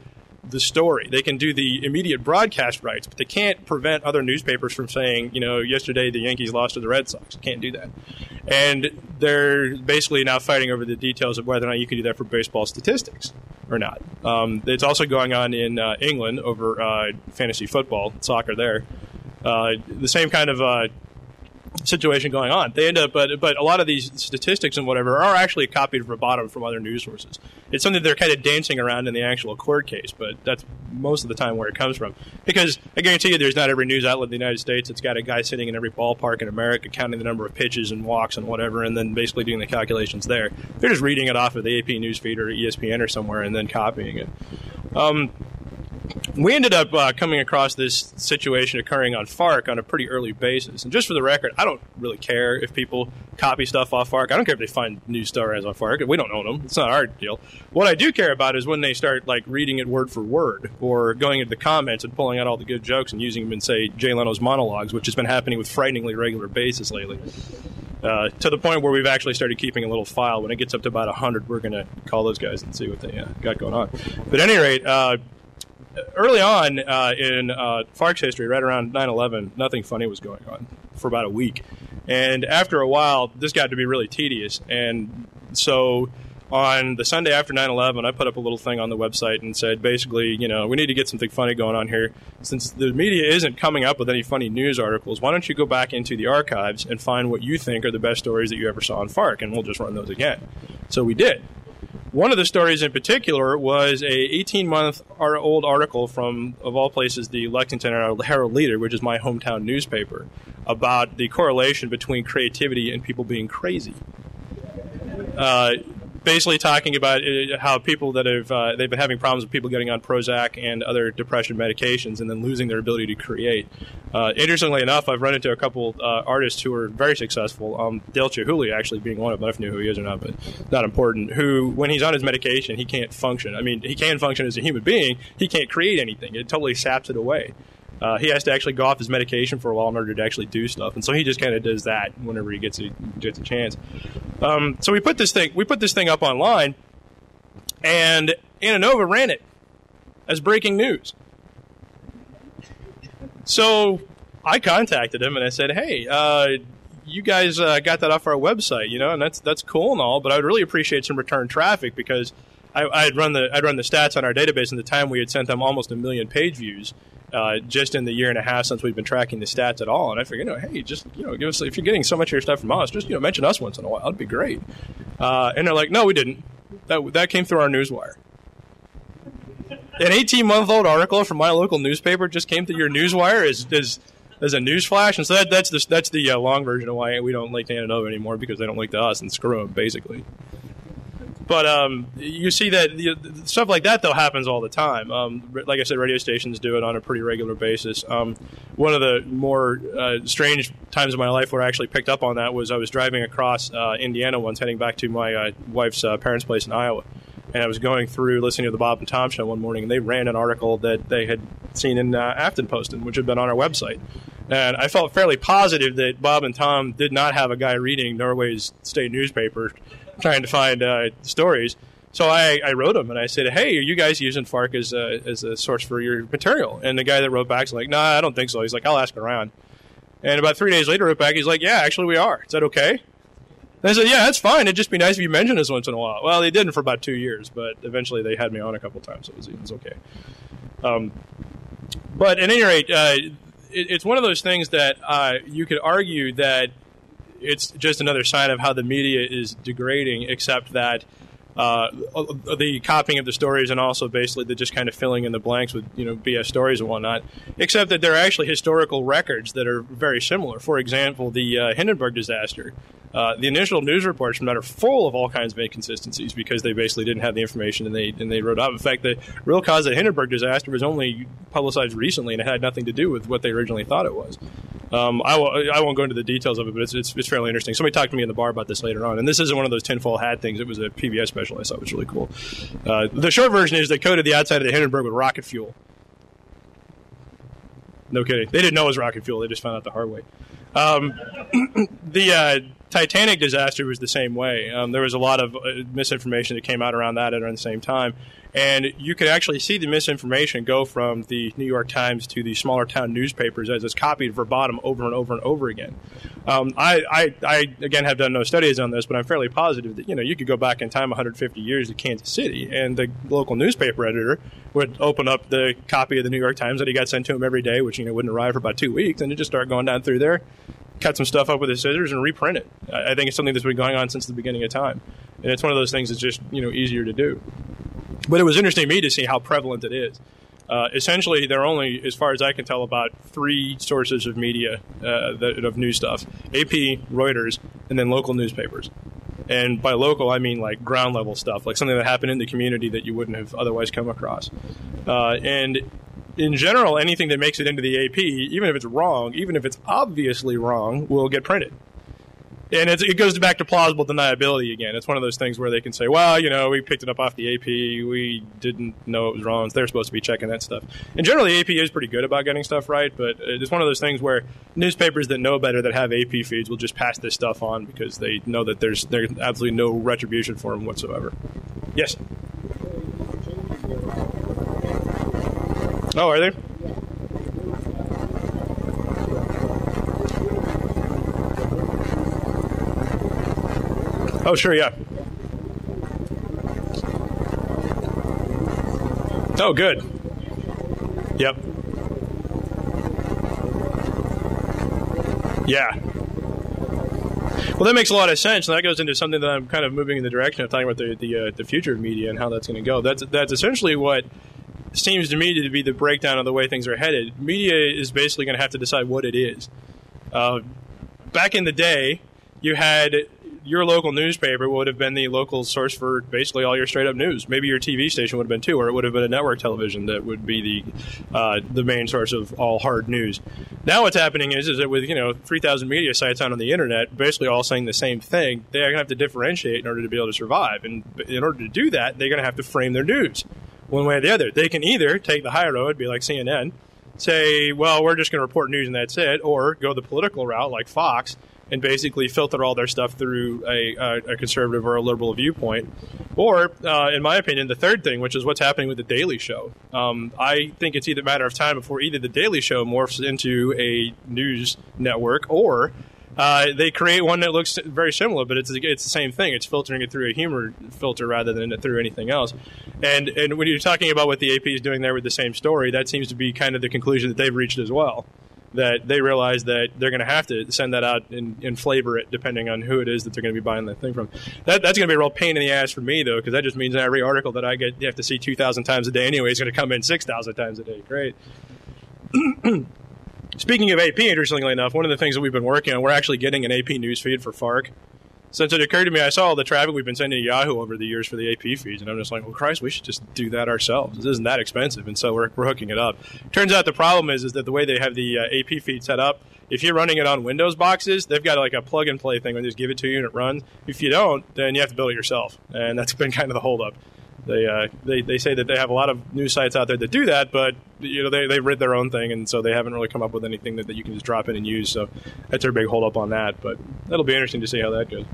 the story. They can do the immediate broadcast rights, but they can't prevent other newspapers from saying, you know, yesterday the Yankees lost to the Red Sox. Can't do that. And they're basically now fighting over the details of whether or not you can do that for baseball statistics or not. Um, it's also going on in uh, England over uh, fantasy football, soccer there. Uh, the same kind of uh, situation going on. They end up, but but a lot of these statistics and whatever are actually copied verbatim from other news sources. It's something they're kind of dancing around in the actual court case, but that's most of the time where it comes from. Because I guarantee you, there's not every news outlet in the United States that's got a guy sitting in every ballpark in America counting the number of pitches and walks and whatever, and then basically doing the calculations there. They're just reading it off of the A P Newsfeed or E S P N or somewhere and then copying it. Um, We ended up uh, coming across this situation occurring on Fark on a pretty early basis. And just for the record, I don't really care if people copy stuff off Fark. I don't care if they find news stories on Fark. We don't own them. It's not our deal. What I do care about is when they start like reading it word for word or going into the comments and pulling out all the good jokes and using them in, say, Jay Leno's monologues, which has been happening with frighteningly regular basis lately. Uh, to the point where we've actually started keeping a little file. When it gets up to about one hundred, we're going to call those guys and see what they uh, got going on. But at any rate, uh, early on uh, in uh, Fark's history, right around nine eleven, nothing funny was going on for about a week. And after a while, this got to be really tedious. And so on the Sunday after nine eleven, I put up a little thing on the website and said, basically, you know, we need to get something funny going on here. Since the media isn't coming up with any funny news articles, why don't you go back into the archives and find what you think are the best stories that you ever saw on Fark, and we'll just run those again. So we did. One of the stories in particular was a eighteen-month-old article from, of all places, the Lexington Herald Leader, which is my hometown newspaper, about the correlation between creativity and people being crazy. Uh, basically talking about uh, how people that have uh, they've been having problems with people getting on Prozac and other depression medications and then losing their ability to create. Uh, interestingly enough, I've run into a couple uh, artists who are very successful. Um, Dale Chihuly actually being one of them. I don't know who he is or not, but not important. Who, when he's on his medication, he can't function. I mean, he can function as a human being. He can't create anything. It totally saps it away. Uh, he has to actually go off his medication for a while in order to actually do stuff, and so he just kind of does that whenever he gets a gets a chance. Um, so we put this thing we put this thing up online, and Ananova ran it as breaking news. So I contacted him and I said, "Hey, uh, you guys uh, got that off our website, you know, and that's that's cool and all, but I'd really appreciate some return traffic because I, I'd run the I'd run the stats on our database, and at the time we had sent them almost a million page views." Uh, just in the year and a half since we've been tracking the stats at all. And I figured, you know, hey, just, you know, give us, if you're getting so much of your stuff from us, just, you know, mention us once in a while. That'd be great. Uh, and they're like, no, we didn't. That that came through our newswire. An eighteen-month-old article from my local newspaper just came through your newswire as, as, as a news flash. And so that, that's the, that's the uh, long version of why we don't like Ananova anymore, because they don't like to us and screw them, basically. But um, you see that you know, stuff like that, though, happens all the time. Um, like I said, radio stations do it on a pretty regular basis. Um, one of the more uh, strange times of my life where I actually picked up on that was I was driving across uh, Indiana once, heading back to my uh, wife's uh, parents' place in Iowa. And I was going through listening to the Bob and Tom show one morning, and they ran an article that they had seen in uh, Afton Postin, which had been on our website. And I felt fairly positive that Bob and Tom did not have a guy reading Norway's state newspaper trying to find uh, stories. So I, I wrote him, and I said, hey, are you guys using Fark as a, as a source for your material? And the guy that wrote back is like, nah, I don't think so. He's like, I'll ask around. And about three days later, wrote back, he's like, yeah, actually we are. Is that okay? And I said, yeah, that's fine. It'd just be nice if you mentioned us once in a while. Well, they didn't for about two years, but eventually they had me on a couple times, so it was, it was okay. Um, but at any rate, uh, it, it's one of those things that uh, you could argue that it's just another sign of how the media is degrading, except that uh, the copying of the stories and also basically the just kind of filling in the blanks with, you know, B S stories and whatnot, except that there are actually historical records that are very similar. For example, the uh, Hindenburg disaster. Uh, the initial news reports from that are full of all kinds of inconsistencies because they basically didn't have the information and they and they wrote up. In fact, the real cause of the Hindenburg disaster was only publicized recently, and it had nothing to do with what they originally thought it was. Um, I, w- I won't go into the details of it, but it's, it's it's fairly interesting. Somebody talked to me in the bar about this later on, and this isn't one of those tinfoil hat things. It was a P B S special I thought was really cool. Uh, the short version is they coated the outside of the Hindenburg with rocket fuel. No kidding. They didn't know it was rocket fuel. They just found out the hard way. Um, the uh, Titanic disaster was the same way. Um, there was a lot of uh, misinformation that came out around that at the same time. And you could actually see the misinformation go from the New York Times to the smaller town newspapers as it's copied verbatim over and over and over again. Um, I, I, I, again, have done no studies on this, but I'm fairly positive that, you know, you could go back in time one hundred fifty years to Kansas City, and the local newspaper editor would open up the copy of the New York Times that he got sent to him every day, which, you know, wouldn't arrive for about two weeks, and he'd just start going down through there, cut some stuff up with his scissors, and reprint it. I, I think it's something that's been going on since the beginning of time. And it's one of those things that's just, you know, easier to do. But it was interesting to me to see how prevalent it is. Uh, essentially, there are only, as far as I can tell, about three sources of media, uh, that, of news stuff. A P, Reuters, and then local newspapers. And by local, I mean like ground-level stuff, like something that happened in the community that you wouldn't have otherwise come across. Uh, and in general, anything that makes it into the A P, even if it's wrong, even if it's obviously wrong, will get printed. And it's, it goes back to plausible deniability again. It's one of those things where they can say, well, you know, we picked it up off the A P. We didn't know it was wrong. So they're supposed to be checking that stuff. And generally, the A P is pretty good about getting stuff right. But it's one of those things where newspapers that know better, that have A P feeds, will just pass this stuff on because they know that there's, there's absolutely no retribution for them whatsoever. Yes? Oh, are there? Oh, sure, yeah. Oh, good. Yep. Yeah. Well, that makes a lot of sense, and that goes into something that I'm kind of moving in the direction of talking about the the, uh, the future of media and how that's going to go. That's that's essentially what seems to me to be the breakdown of the way things are headed. Media is basically going to have to decide what it is. Uh, back in the day, you had your local newspaper would have been the local source for basically all your straight-up news. Maybe your T V station would have been too, or it would have been a network television that would be the uh, the main source of all hard news. Now what's happening is, is that with, you know, three thousand media sites out on the internet, basically all saying the same thing, they're going to have to differentiate in order to be able to survive. And in order to do that, they're going to have to frame their news one way or the other. They can either take the high road, be like C N N, say, well, we're just going to report news and that's it, or go the political route like Fox and basically filter all their stuff through a, a, a conservative or a liberal viewpoint. Or, uh, in my opinion, the third thing, which is what's happening with The Daily Show. Um, I think it's either a matter of time before either The Daily Show morphs into a news network, or uh, they create one that looks very similar, but it's it's the same thing. It's filtering it through a humor filter rather than through anything else. And and when you're talking about what the A P is doing there with the same story, that seems to be kind of the conclusion that they've reached as well. That they realize that they're going to have to send that out and, and flavor it depending on who it is that they're going to be buying that thing from. That, that's going to be a real pain in the ass for me, though, because that just means every article that I get, you have to see two thousand times a day anyway, is going to come in six thousand times a day. Great. Speaking of A P, interestingly enough, one of the things that we've been working on, we're actually getting an A P news feed for F A R C. Since it occurred to me, I saw all the traffic we've been sending to Yahoo over the years for the A P feeds, and I'm just like, well, Christ, we should just do that ourselves. This isn't that expensive, and so we're, we're hooking it up. Turns out the problem is, is that the way they have the uh, A P feed set up, if you're running it on Windows boxes, they've got like a plug-and-play thing where they just give it to you and it runs. If you don't, then you have to build it yourself, and that's been kind of the holdup. They, uh, they they say that they have a lot of news sites out there that do that, but you know they they writ their own thing, and so they haven't really come up with anything that, that you can just drop in and use. So that's their big holdup on that. But that'll be interesting to see how that goes.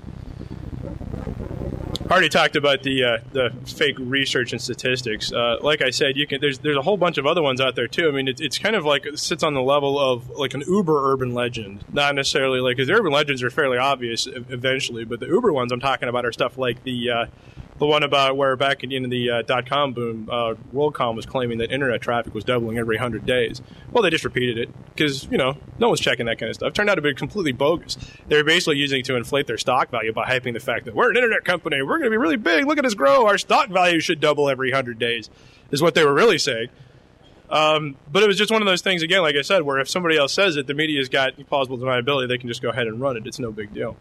I already talked about the uh, the fake research and statistics. Uh, like I said, you can there's there's a whole bunch of other ones out there too. I mean, it's it's kind of like it sits on the level of like an uber urban legend, not necessarily like because the urban legends are fairly obvious eventually, but the uber ones I'm talking about are stuff like the uh, the one about where back in, in the uh, dot-com boom, uh, WorldCom was claiming that internet traffic was doubling every one hundred days. Well, they just repeated it because, you know, no one's checking that kind of stuff. It turned out to be completely bogus. They were basically using it to inflate their stock value by hyping the fact that we're an internet company. We're going to be really big. Look at us grow. Our stock value should double every one hundred days is what they were really saying. Um, but it was just one of those things, again, like I said, where if somebody else says it, the media's got plausible deniability, they can just go ahead and run it. It's no big deal.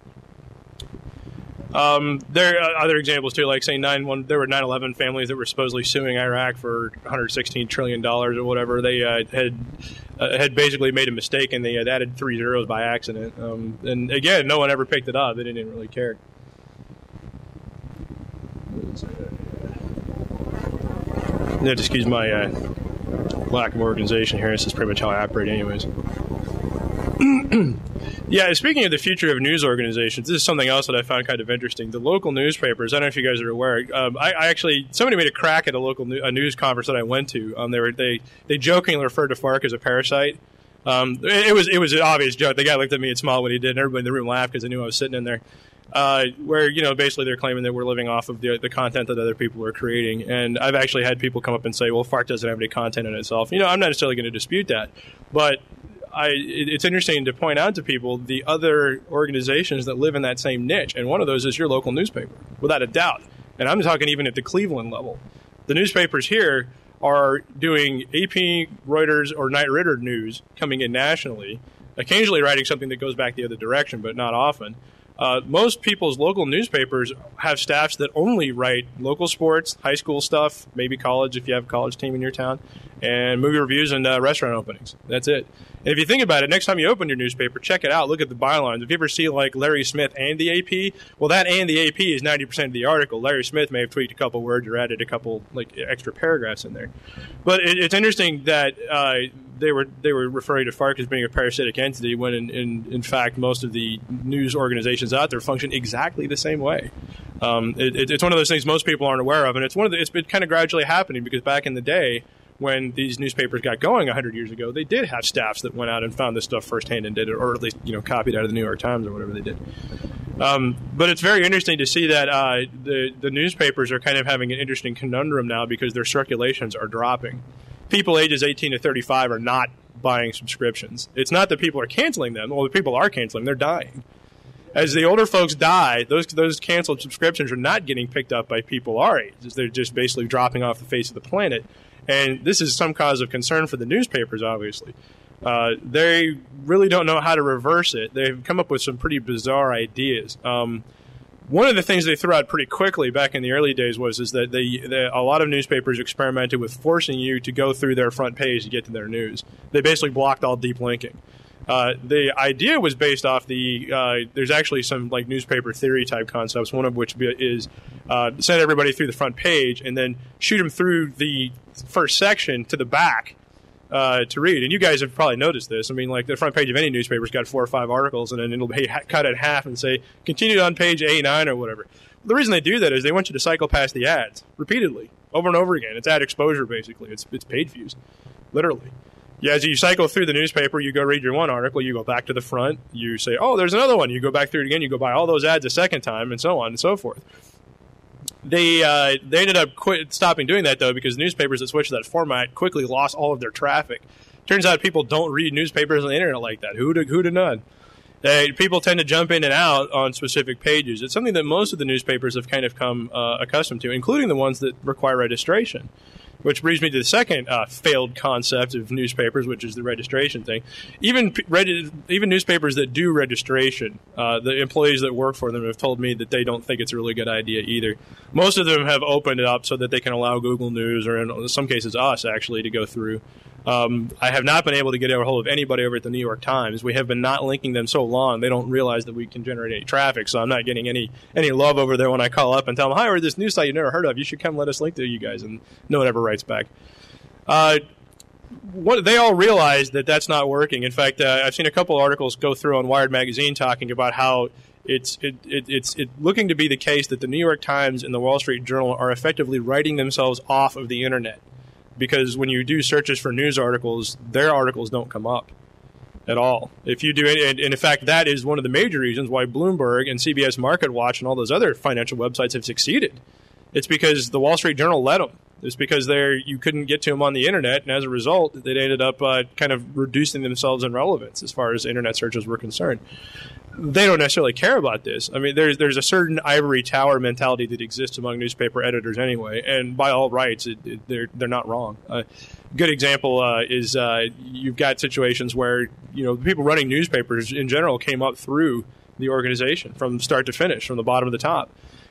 Um, there are other examples too, like say nine one. There were nine eleven families that were supposedly suing Iraq for one hundred sixteen trillion dollars or whatever. They uh, had uh, had basically made a mistake and they had added three zeros by accident. Um, and again, no one ever picked it up. They didn't even really care. You have to excuse my uh, lack of organization here. This is pretty much how I operate, anyways. Yeah, speaking of the future of news organizations, this is something else that I found kind of interesting. The local newspapers, I don't know if you guys are aware, um, I, I actually, somebody made a crack at a local new, a news conference that I went to. Um, they were they they jokingly referred to FARC as a parasite. Um, it, it was it was an obvious joke. The guy looked at me and smiled when he did, and everybody in the room laughed because they knew I was sitting in there. Uh, where, you know, basically they're claiming that we're living off of the, the content that other people are creating. And I've actually had people come up and say, well, FARC doesn't have any content in itself. You know, I'm not necessarily going to dispute that. But I, it, it's interesting to point out to people the other organizations that live in that same niche. And one of those is your local newspaper, without a doubt. And I'm talking even at the Cleveland level. The newspapers here are doing A P, Reuters, or Knight Ridder news coming in nationally, occasionally writing something that goes back the other direction, but not often. Uh, most people's local newspapers have staffs that only write local sports, high school stuff, maybe college if you have a college team in your town, and movie reviews and uh, restaurant openings. That's it. And if you think about it, next time you open your newspaper, check it out. Look at the bylines. If you ever see like Larry Smith and the A P, well, that and the A P is ninety percent of the article. Larry Smith may have tweaked a couple words or added a couple like extra paragraphs in there. But it, it's interesting that uh, they were they were referring to FARC as being a parasitic entity when, in, in, in fact, most of the news organizations out there function exactly the same way. Um, it, it, it's one of those things most people aren't aware of, and it's one of the, it's been kind of gradually happening because back in the day, when these newspapers got going one hundred years ago, they did have staffs that went out and found this stuff firsthand and did it, or at least, you know, copied out of the New York Times or whatever they did. Um, but it's very interesting to see that uh, the, the newspapers are kind of having an interesting conundrum now because their circulations are dropping. People ages eighteen to thirty-five are not buying subscriptions. It's not that people are canceling them. Well, the people are canceling. They're dying. As the older folks die, those those canceled subscriptions are not getting picked up by people our age. They're just basically dropping off the face of the planet. And this is some cause of concern for the newspapers, obviously. Uh, they really don't know how to reverse it. They've come up with some pretty bizarre ideas. Um, one of the things they threw out pretty quickly back in the early days was is that they, they, a lot of newspapers experimented with forcing you to go through their front page to get to their news. They basically blocked all deep linking. Uh, the idea was based off the uh, there's actually some like newspaper theory type concepts, one of which is uh, send everybody through the front page and then shoot them through the first section to the back uh, to read. And you guys have probably noticed this. I mean, like the front page of any newspaper's got four or five articles, and then it'll be cut in half and say continue on page A nine or whatever. The reason they do that is they want you to cycle past the ads repeatedly, over and over again. It's ad exposure, basically. It's it's page views, literally. Yeah, as you cycle through the newspaper, you go read your one article, you go back to the front, you say, oh, there's another one. You go back through it again, you go buy all those ads a second time, and so on and so forth. They uh, they ended up quit, stopping doing that, though, because newspapers that switched to that format quickly lost all of their traffic. Turns out people don't read newspapers on the internet like that. Who'd, who'd have known? They, people tend to jump in and out on specific pages. It's something that most of the newspapers have kind of come uh, accustomed to, including the ones that require registration. Which brings me to the second uh, failed concept of newspapers, which is the registration thing. Even reg- even newspapers that do registration, uh, the employees that work for them have told me that they don't think it's a really good idea either. Most of them have opened it up so that they can allow Google News, or in some cases us, actually, to go through. Um, I have not been able to get a hold of anybody over at the New York Times. We have been not linking them so long, they don't realize that we can generate any traffic, so I'm not getting any any love over there when I call up and tell them, hi, we're this news site you've never heard of. You should come let us link to you guys, and no one ever writes back. Uh, what, they all realize that that's not working. In fact, uh, I've seen a couple articles go through on Wired Magazine talking about how it's it, it, it's it looking to be the case that the New York Times and the Wall Street Journal are effectively writing themselves off of the internet. Because when you do searches for news articles, their articles don't come up at all. If you do, and, and in fact, that is one of the major reasons why Bloomberg and C B S Market Watch and all those other financial websites have succeeded. It's because the Wall Street Journal let them. It's because they're you couldn't get to them on the internet, and as a result, they ended up uh, kind of reducing themselves in relevance as far as internet searches were concerned. They don't necessarily care about this. I mean, there's there's a certain ivory tower mentality that exists among newspaper editors anyway, and by all rights, it, it, they're they're not wrong. A uh, good example uh, is uh, you've got situations where you know the people running newspapers in general came up through the organization from start to finish, from the bottom to the top,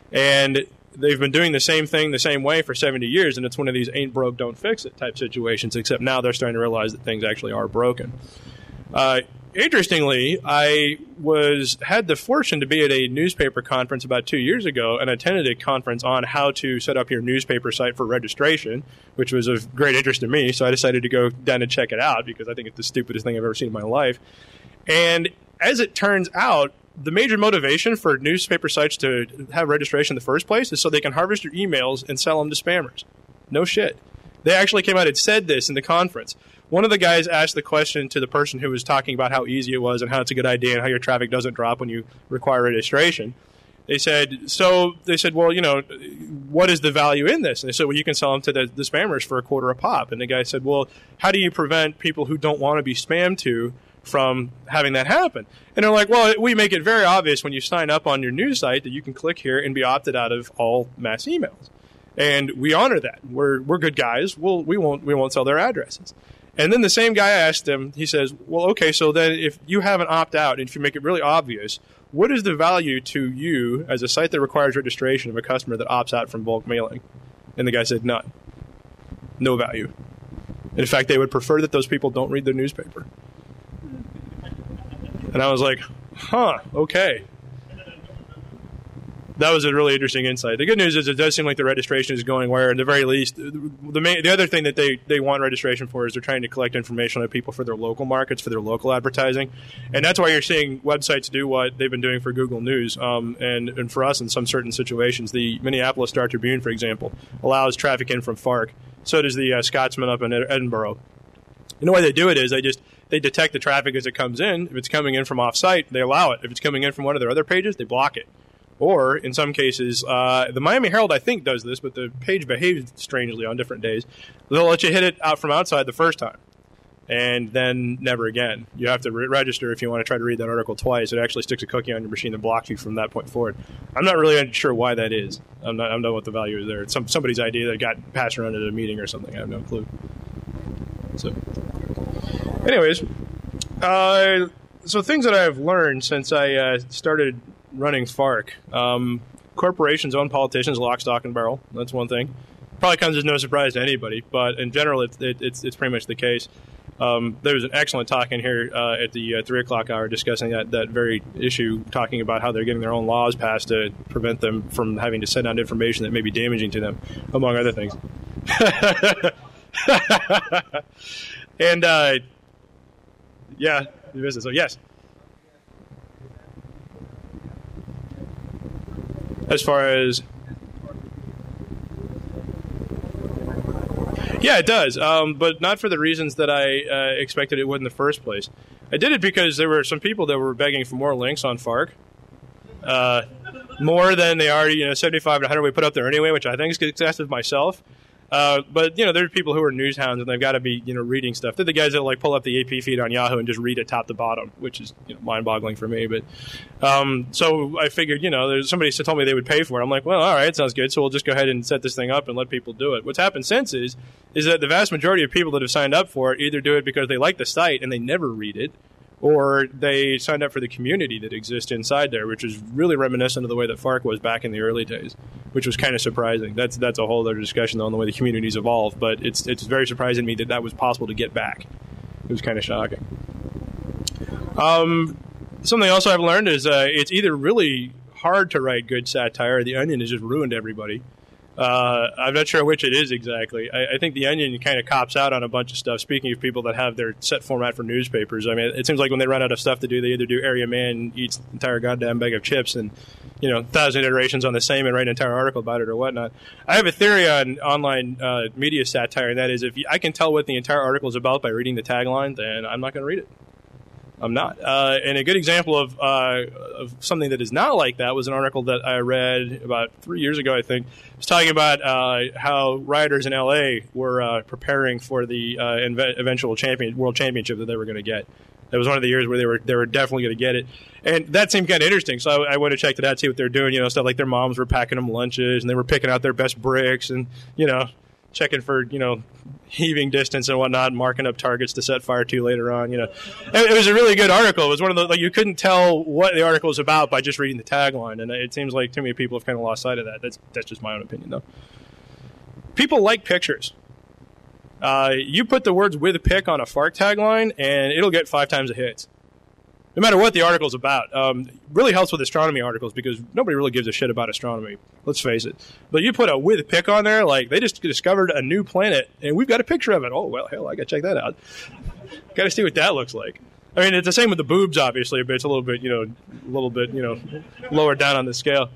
and they've been doing the same thing the same way for seventy years, and it's one of these ain't broke, don't fix it type situations, except now they're starting to realize that things actually are broken. Uh, interestingly, I was had the fortune to be at a newspaper conference about two years ago and attended a conference on how to set up your newspaper site for registration, which was of great interest to me, so I decided to go down and check it out because I think it's the stupidest thing I've ever seen in my life. And as it turns out, the major motivation for newspaper sites to have registration in the first place is so they can harvest your emails and sell them to spammers. No shit. They actually came out and said this in the conference. One of the guys asked the question to the person who was talking about how easy it was and how it's a good idea and how your traffic doesn't drop when you require registration. They said, so they said, well, you know, what is the value in this? And they said, well, you can sell them to the, the spammers for a quarter a pop. And the guy said, well, how do you prevent people who don't want to be spammed to from having that happen? And they're like, well, we make it very obvious when you sign up on your news site that you can click here and be opted out of all mass emails. And we honor that. We're we're good guys. We'll, we won't we won't sell their addresses. And then the same guy asked him, he says, well, okay, so then if you have an opt-out and if you make it really obvious, what is the value to you as a site that requires registration of a customer that opts out from bulk mailing? And the guy said, none. No value. In fact, they would prefer that those people don't read their newspaper. And I was like, huh, okay. That was a really interesting insight. The good news is it does seem like the registration is going where, at the very least, the main, the other thing that they, they want registration for is they're trying to collect information on people for their local markets, for their local advertising. And that's why you're seeing websites do what they've been doing for Google News. Um, and, and for us, in some certain situations, the Minneapolis Star Tribune, for example, allows traffic in from FARC. So does the uh, Scotsman up in Edinburgh. And the way they do it is they just they detect the traffic as it comes in. If it's coming in from off-site, they allow it. If it's coming in from one of their other pages, they block it. Or, in some cases, uh, the Miami Herald, I think, does this, but the page behaves strangely on different days. They'll let you hit it out from outside the first time, and then never again. You have to re- register if you want to try to read that article twice. It actually sticks a cookie on your machine that blocks you from that point forward. I'm not really sure why that is. I'm not, I don't know what the value is there. It's some, somebody's idea that got passed around at a meeting or something. I have no clue. So, anyways, uh, so things that I've learned since I uh, started running FARC. Um, corporations own politicians lock, stock, and barrel. That's one thing. Probably comes as no surprise to anybody, but in general, it's it, it's, it's pretty much the case. Um, there was an excellent talk in here uh, at the uh, three o'clock hour discussing that, that very issue, talking about how they're getting their own laws passed to prevent them from having to send out information that may be damaging to them, among other things. and, uh, yeah, so yes. As far as, yeah, it does, um, but not for the reasons that I uh, expected it would in the first place. I did it because there were some people that were begging for more links on FARC, uh, more than they already, you know, seventy-five to one hundred we put up there anyway, which I think is excessive myself. Uh, but, you know, there are people who are news hounds, and they've got to be, you know, reading stuff. They're the guys that, like, pull up the A P feed on Yahoo and just read it top to bottom, which is, you know, mind-boggling for me. But um, so I figured, you know, there's somebody told me they would pay for it. I'm like, well, all right, sounds good. So we'll just go ahead and set this thing up and let people do it. What's happened since is, is that the vast majority of people that have signed up for it either do it because they like the site and they never read it, or they signed up for the community that exists inside there, which is really reminiscent of the way that FARC was back in the early days, which was kind of surprising. That's that's a whole other discussion on the way the communities evolved, but it's it's very surprising to me that that was possible to get back. It was kind of shocking. Um, something else I've learned is uh, it's either really hard to write good satire, or The Onion has just ruined everybody. Uh, I'm not sure which it is exactly. I, I think The Onion kind of cops out on a bunch of stuff. Speaking of people that have their set format for newspapers, I mean, it seems like when they run out of stuff to do, they either do Area Man eats the entire goddamn bag of chips and, you know, a thousand iterations on the same and write an entire article about it or whatnot. I have a theory on online uh, media satire, and that is if you, I can tell what the entire article is about by reading the tagline, then I'm not going to read it. I'm not. Uh, and a good example of, uh, of something that is not like that was an article that I read about three years ago, I think. It was talking about uh, how rioters in L A were uh, preparing for the uh, inve- eventual champion, world championship that they were going to get. That was one of the years where they were they were definitely going to get it. And that seemed kind of interesting. So I, I went and checked it out, see what they're doing. You know, stuff like their moms were packing them lunches, and they were picking out their best bricks and, you know, checking for, you know, heaving distance and whatnot, marking up targets to set fire to later on, you know. And it was a really good article. It was one of the, like, you couldn't tell what the article was about by just reading the tagline, and it seems like too many people have kind of lost sight of that. That's that's just my own opinion, though. People like pictures. Uh, you put the words "with a pic" on a FARC tagline, and it'll get five times the hits. No matter what the article's about. Um, really helps with astronomy articles because nobody really gives a shit about astronomy. Let's face it. But you put a "with a pic" on there, like they just discovered a new planet, and we've got a picture of it. Oh, well, hell, I got to check that out. Got to see what that looks like. I mean, it's the same with the boobs, obviously, but it's a little bit, you know, a little bit, you know, lower down on the scale.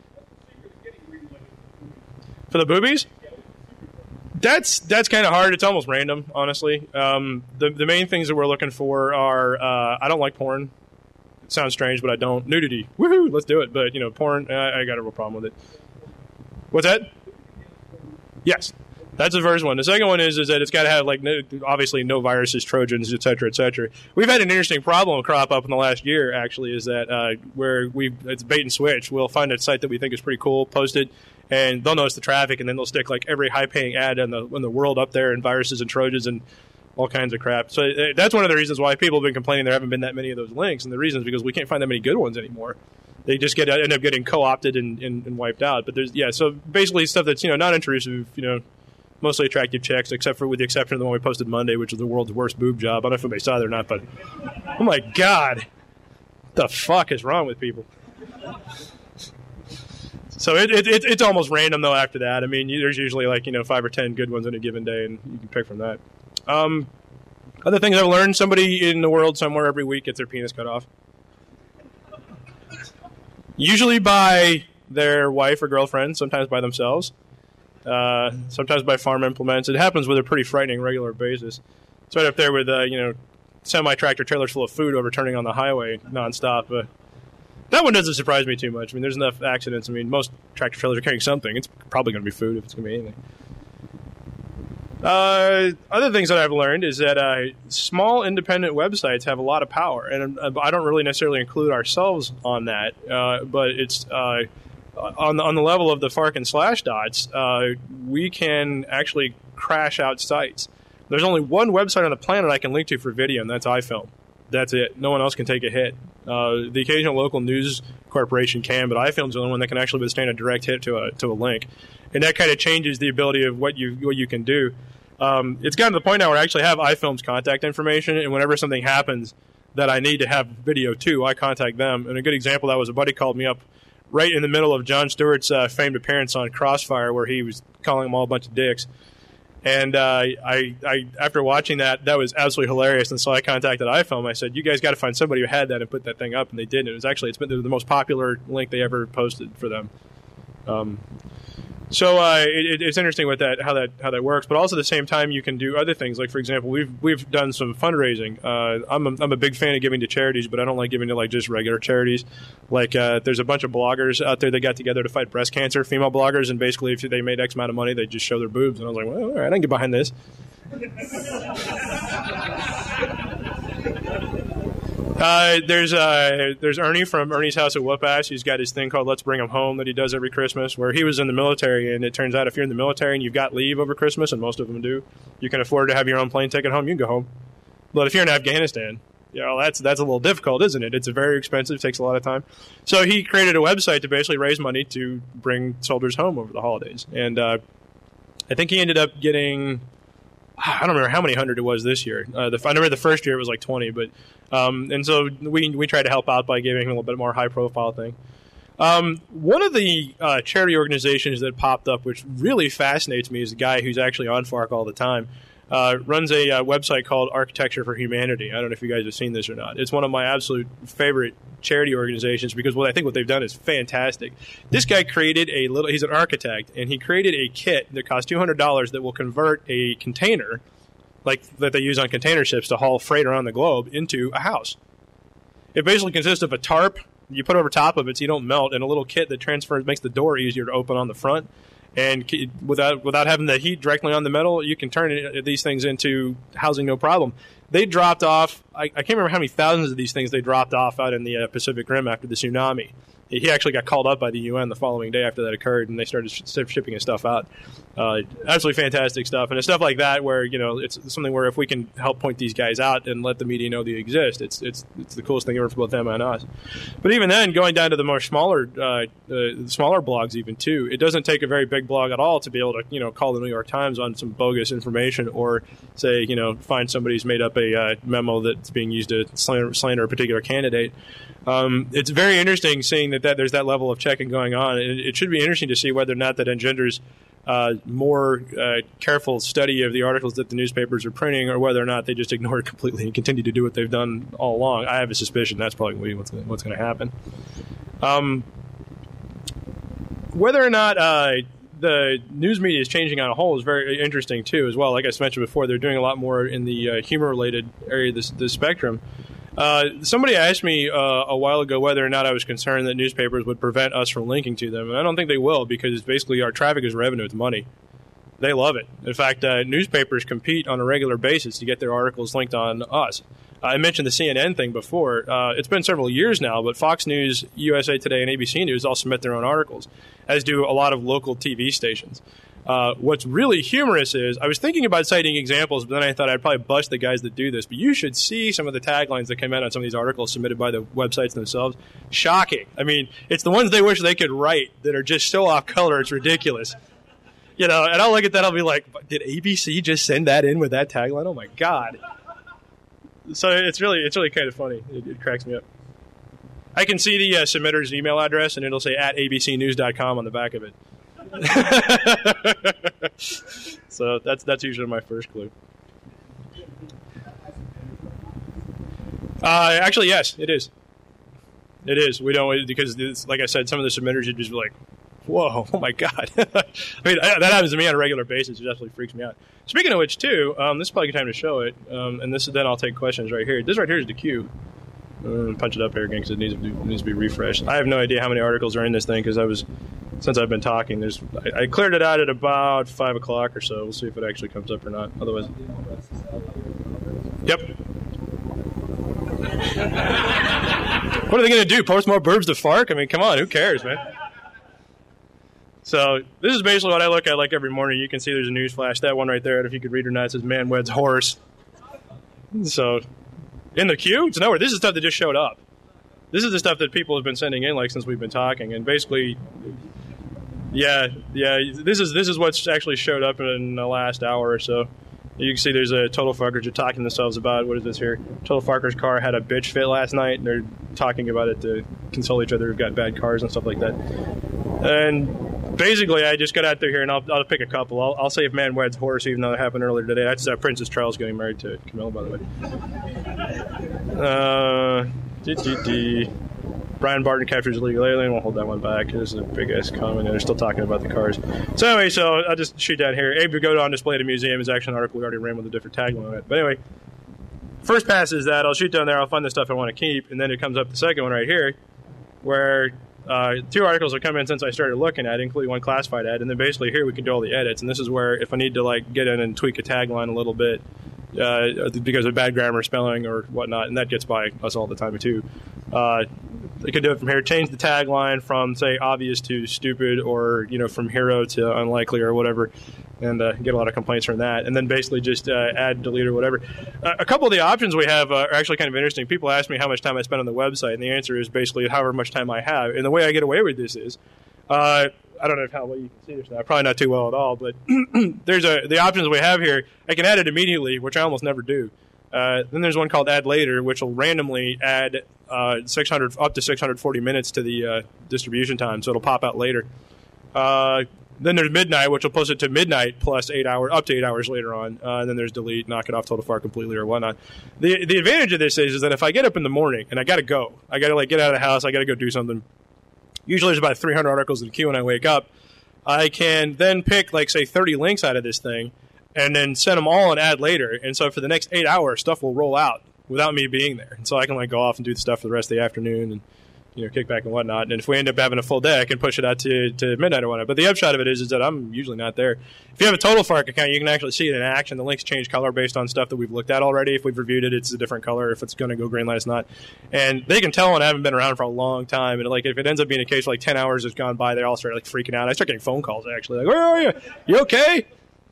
For the boobies? That's that's kind of hard. It's almost random, honestly. Um, the the main things that we're looking for are uh, I don't like porn. It sounds strange, but I don't. Nudity, woohoo, let's do it. But you know, porn, I, I got a real problem with it. What's that? Yes, that's the first one. The second one is is that it's got to have like no, obviously no viruses, Trojans, et cetera, et cetera. We've had an interesting problem crop up in the last year. Actually, is that uh, where we it's bait and switch. We'll find a site that we think is pretty cool, post it. And they'll notice the traffic, and then they'll stick like every high-paying ad in the in the world up there, and viruses and Trojans and all kinds of crap. So uh, that's one of the reasons why people have been complaining there haven't been that many of those links, and the reason is because we can't find that many good ones anymore. They just get end up getting co-opted and, and, and wiped out. But there's yeah, so basically stuff that's you know not intrusive, you know, mostly attractive chicks, except for with the exception of the one we posted Monday, which was the world's worst boob job. I don't know if anybody saw it or not, but oh my god, what the fuck is wrong with people? So it, it, it it's almost random, though, after that. I mean, there's usually, like, you know, five or ten good ones in a given day, and you can pick from that. Um, other things I've learned, somebody in the world somewhere every week gets their penis cut off. Usually by their wife or girlfriend, sometimes by themselves, uh, sometimes by farm implements. It happens with a pretty frightening regular basis. It's right up there with, uh, you know, semi-tractor trailers full of food overturning on the highway nonstop. Uh, That one doesn't surprise me too much. I mean, there's enough accidents. I mean, most tractor trailers are carrying something. It's probably going to be food if it's going to be anything. Uh, other things that I've learned is that uh, small independent websites have a lot of power, and uh, I don't really necessarily include ourselves on that. Uh, but it's uh, on the on the level of the Fark and Slashdot, uh, we can actually crash out sites. There's only one website on the planet I can link to for video, and that's iFilm. That's it. No one else can take a hit. Uh, the occasional local news corporation can, but iFilm's the only one that can actually withstand a direct hit to a to a link, and that kind of changes the ability of what you what you can do. Um, it's gotten to the point now where I actually have iFilm's contact information, and whenever something happens that I need to have video too, I contact them. And a good example of that was a buddy called me up right in the middle of Jon Stewart's uh, famed appearance on Crossfire, where he was calling them all a bunch of dicks. And uh, I, I, after watching that, that was absolutely hilarious. And so I contacted iFilm. I said, "You guys got to find somebody who had that and put that thing up." And they did. And it was actually it's been the most popular link they ever posted for them. Um, so uh, it, it's interesting with that how that how that works. But also at the same time, you can do other things. Like for example, we've we've done some fundraising. Uh, I'm a, I'm a big fan of giving to charities, but I don't like giving to like just regular charities. Like uh, there's a bunch of bloggers out there that got together to fight breast cancer, female bloggers, and basically if they made X amount of money, they just show their boobs. And I was like, well, all right, I can get behind this. Uh, there's uh, there's Ernie from Ernie's House at Whoop-Ass. He's got his thing called Let's Bring Him Home that he does every Christmas, where he was in the military, and it turns out if you're in the military and you've got leave over Christmas, and most of them do, you can afford to have your own plane ticket home, you can go home. But if you're in Afghanistan, you know, that's that's a little difficult, isn't it? It's a very expensive, takes a lot of time. So he created a website to basically raise money to bring soldiers home over the holidays. And uh, I think he ended up getting... I don't remember how many hundred it was this year. Uh, the, I remember the first year it was like twenty, but um, and so we we tried to help out by giving him a little bit more high profile thing. Um, one of the uh, charity organizations that popped up, which really fascinates me, is a guy who's actually on Fark all the time. Uh, runs a uh, website called Architecture for Humanity. I don't know if you guys have seen this or not. It's one of my absolute favorite charity organizations because what I think what they've done is fantastic. This guy created a little, he's an architect, and he created a kit that costs two hundred dollars that will convert a container, like that they use on container ships to haul freight around the globe, into a house. It basically consists of a tarp you put over top of it so you don't melt, and a little kit that transfers, makes the door easier to open on the front. And without without having the heat directly on the metal, you can turn it, these things into housing no problem. They dropped off, I, I can't remember how many thousands of these things they dropped off out in the uh, Pacific Rim after the tsunami. He actually got called up by the U N the following day after that occurred, and they started sh- shipping his stuff out. Uh, absolutely fantastic stuff. And it's stuff like that where, you know, it's something where if we can help point these guys out and let the media know they exist, it's it's it's the coolest thing ever for both them and us. But even then, going down to the more smaller uh, uh, smaller blogs even, too, it doesn't take a very big blog at all to be able to, you know, call the New York Times on some bogus information or say, you know, find somebody who's made up a uh, memo that's being used to slander, slander a particular candidate. Um, it's very interesting seeing that, that there's that level of checking going on. It, it should be interesting to see whether or not that engenders uh, more uh, careful study of the articles that the newspapers are printing, or whether or not they just ignore it completely and continue to do what they've done all along. I have a suspicion that's probably what's what's going to happen. Um, whether or not uh, the news media is changing on a whole is very interesting too, as well. Like I mentioned before, they're doing a lot more in the uh, humor-related area of this, this spectrum. Uh, somebody asked me uh, a while ago whether or not I was concerned that newspapers would prevent us from linking to them, and I don't think they will, because basically our traffic is revenue, it's money. They love it. In fact, uh, newspapers compete on a regular basis to get their articles linked on us. I mentioned the C N N thing before. Uh, it's been several years now, but Fox News, U S A Today, and A B C News all submit their own articles, as do a lot of local T V stations. Uh, what's really humorous is, I was thinking about citing examples, but then I thought I'd probably bust the guys that do this. But you should see some of the taglines that come out on some of these articles submitted by the websites themselves. Shocking. I mean, it's the ones they wish they could write that are just so off color, it's ridiculous. You know, and I'll look at that, I'll be like, did A B C just send that in with that tagline? Oh my God. So it's really, it's really kind of funny. It, it cracks me up. I can see the uh, submitter's email address, and it'll say at a b c news dot com on the back of it. So that's that's usually my first clue. Uh, actually, yes, it is. It is. We don't, because it's, like I said, some of the submitters are just like, whoa, oh my God. I mean, that happens to me on a regular basis. It definitely freaks me out. Speaking of which, too, um, this is probably a good time to show it, um, and this is, then I'll take questions right here. This right here is the queue. Uh, punch it up here again because it needs to, be, needs to be refreshed. I have no idea how many articles are in this thing because I was, since I've been talking, there's I, I cleared it out at about five o'clock or so. We'll see if it actually comes up or not. Otherwise, yep. What are they going to do? Post more burbs to Fark? I mean, come on, who cares, man? So this is basically what I look at like every morning. You can see there's a news flash. That one right there, if you could read or not, it says "Man weds horse." So in the queue, it's nowhere. This is stuff that just showed up. This is the stuff that people have been sending in like since we've been talking, and basically, yeah, yeah. This is this is what's actually showed up in the last hour or so. You can see there's a Total Fuckers are talking themselves about, what is this here? Total Fuckers car had a bitch fit last night, and they're talking about it to console each other who've got bad cars and stuff like that. And basically, I just got out there here, and I'll, I'll pick a couple. I'll, I'll say if man weds horse, even though it happened earlier today. That's uh, Princess Charles getting married to Camilla, by the way. Uh, dee, dee, dee. Brian Barton captures illegal alien. We'll hold that one back. There's a big-ass comment, and they're still talking about the cars. So anyway, so I'll just shoot down here. Abe Vigoda on display at a museum is actually an article we already ran with a different tagline on it. But anyway, first pass is that. I'll shoot down there. I'll find the stuff I want to keep, and then it comes up the second one right here, where uh, two articles have come in since I started looking at it, including one classified ad, and then basically here we can do all the edits, and this is where if I need to like get in and tweak a tagline a little bit, uh, because of bad grammar, spelling, or whatnot, and that gets by us all the time too. Uh, I can do it from here. Change the tagline from, say, obvious to stupid, or, you know, from hero to unlikely or whatever, and uh, get a lot of complaints from that. And then basically just uh, add, delete, or whatever. Uh, a couple of the options we have uh, are actually kind of interesting. People ask me how much time I spend on the website, and the answer is basically however much time I have. And the way I get away with this is, uh, I don't know how well you can see this now. Probably not too well at all, but there's a the options we have here. I can add it immediately, which I almost never do. Uh, then there's one called Add Later, which will randomly add uh, six hundred up to six hundred forty minutes to the uh, distribution time, so it'll pop out later. Uh, then there's Midnight, which will push it to midnight plus eight hours, up to eight hours later on. Uh, and then there's Delete, knock it off Total Far completely or whatnot. The the advantage of this is, is that if I get up in the morning and I got to go, I got to like get out of the house, I got to go do something. Usually there's about three hundred articles in the queue when I wake up. I can then pick like say thirty links out of this thing, and then send them all and add later. And so for the next eight hours, stuff will roll out without me being there. And so I can like go off and do the stuff for the rest of the afternoon and, you know, kick back and whatnot. And if we end up having a full day, I can push it out to, to midnight or whatnot. But the upshot of it is, is that I'm usually not there. If you have a Total Fark account, you can actually see it in action. The links change color based on stuff that we've looked at already. If we've reviewed it, it's a different color. If it's going to go green light, it's not. And they can tell when I haven't been around for a long time. And like if it ends up being a case where like ten hours has gone by, they all start like freaking out. I start getting phone calls actually. Like, where are you? You okay?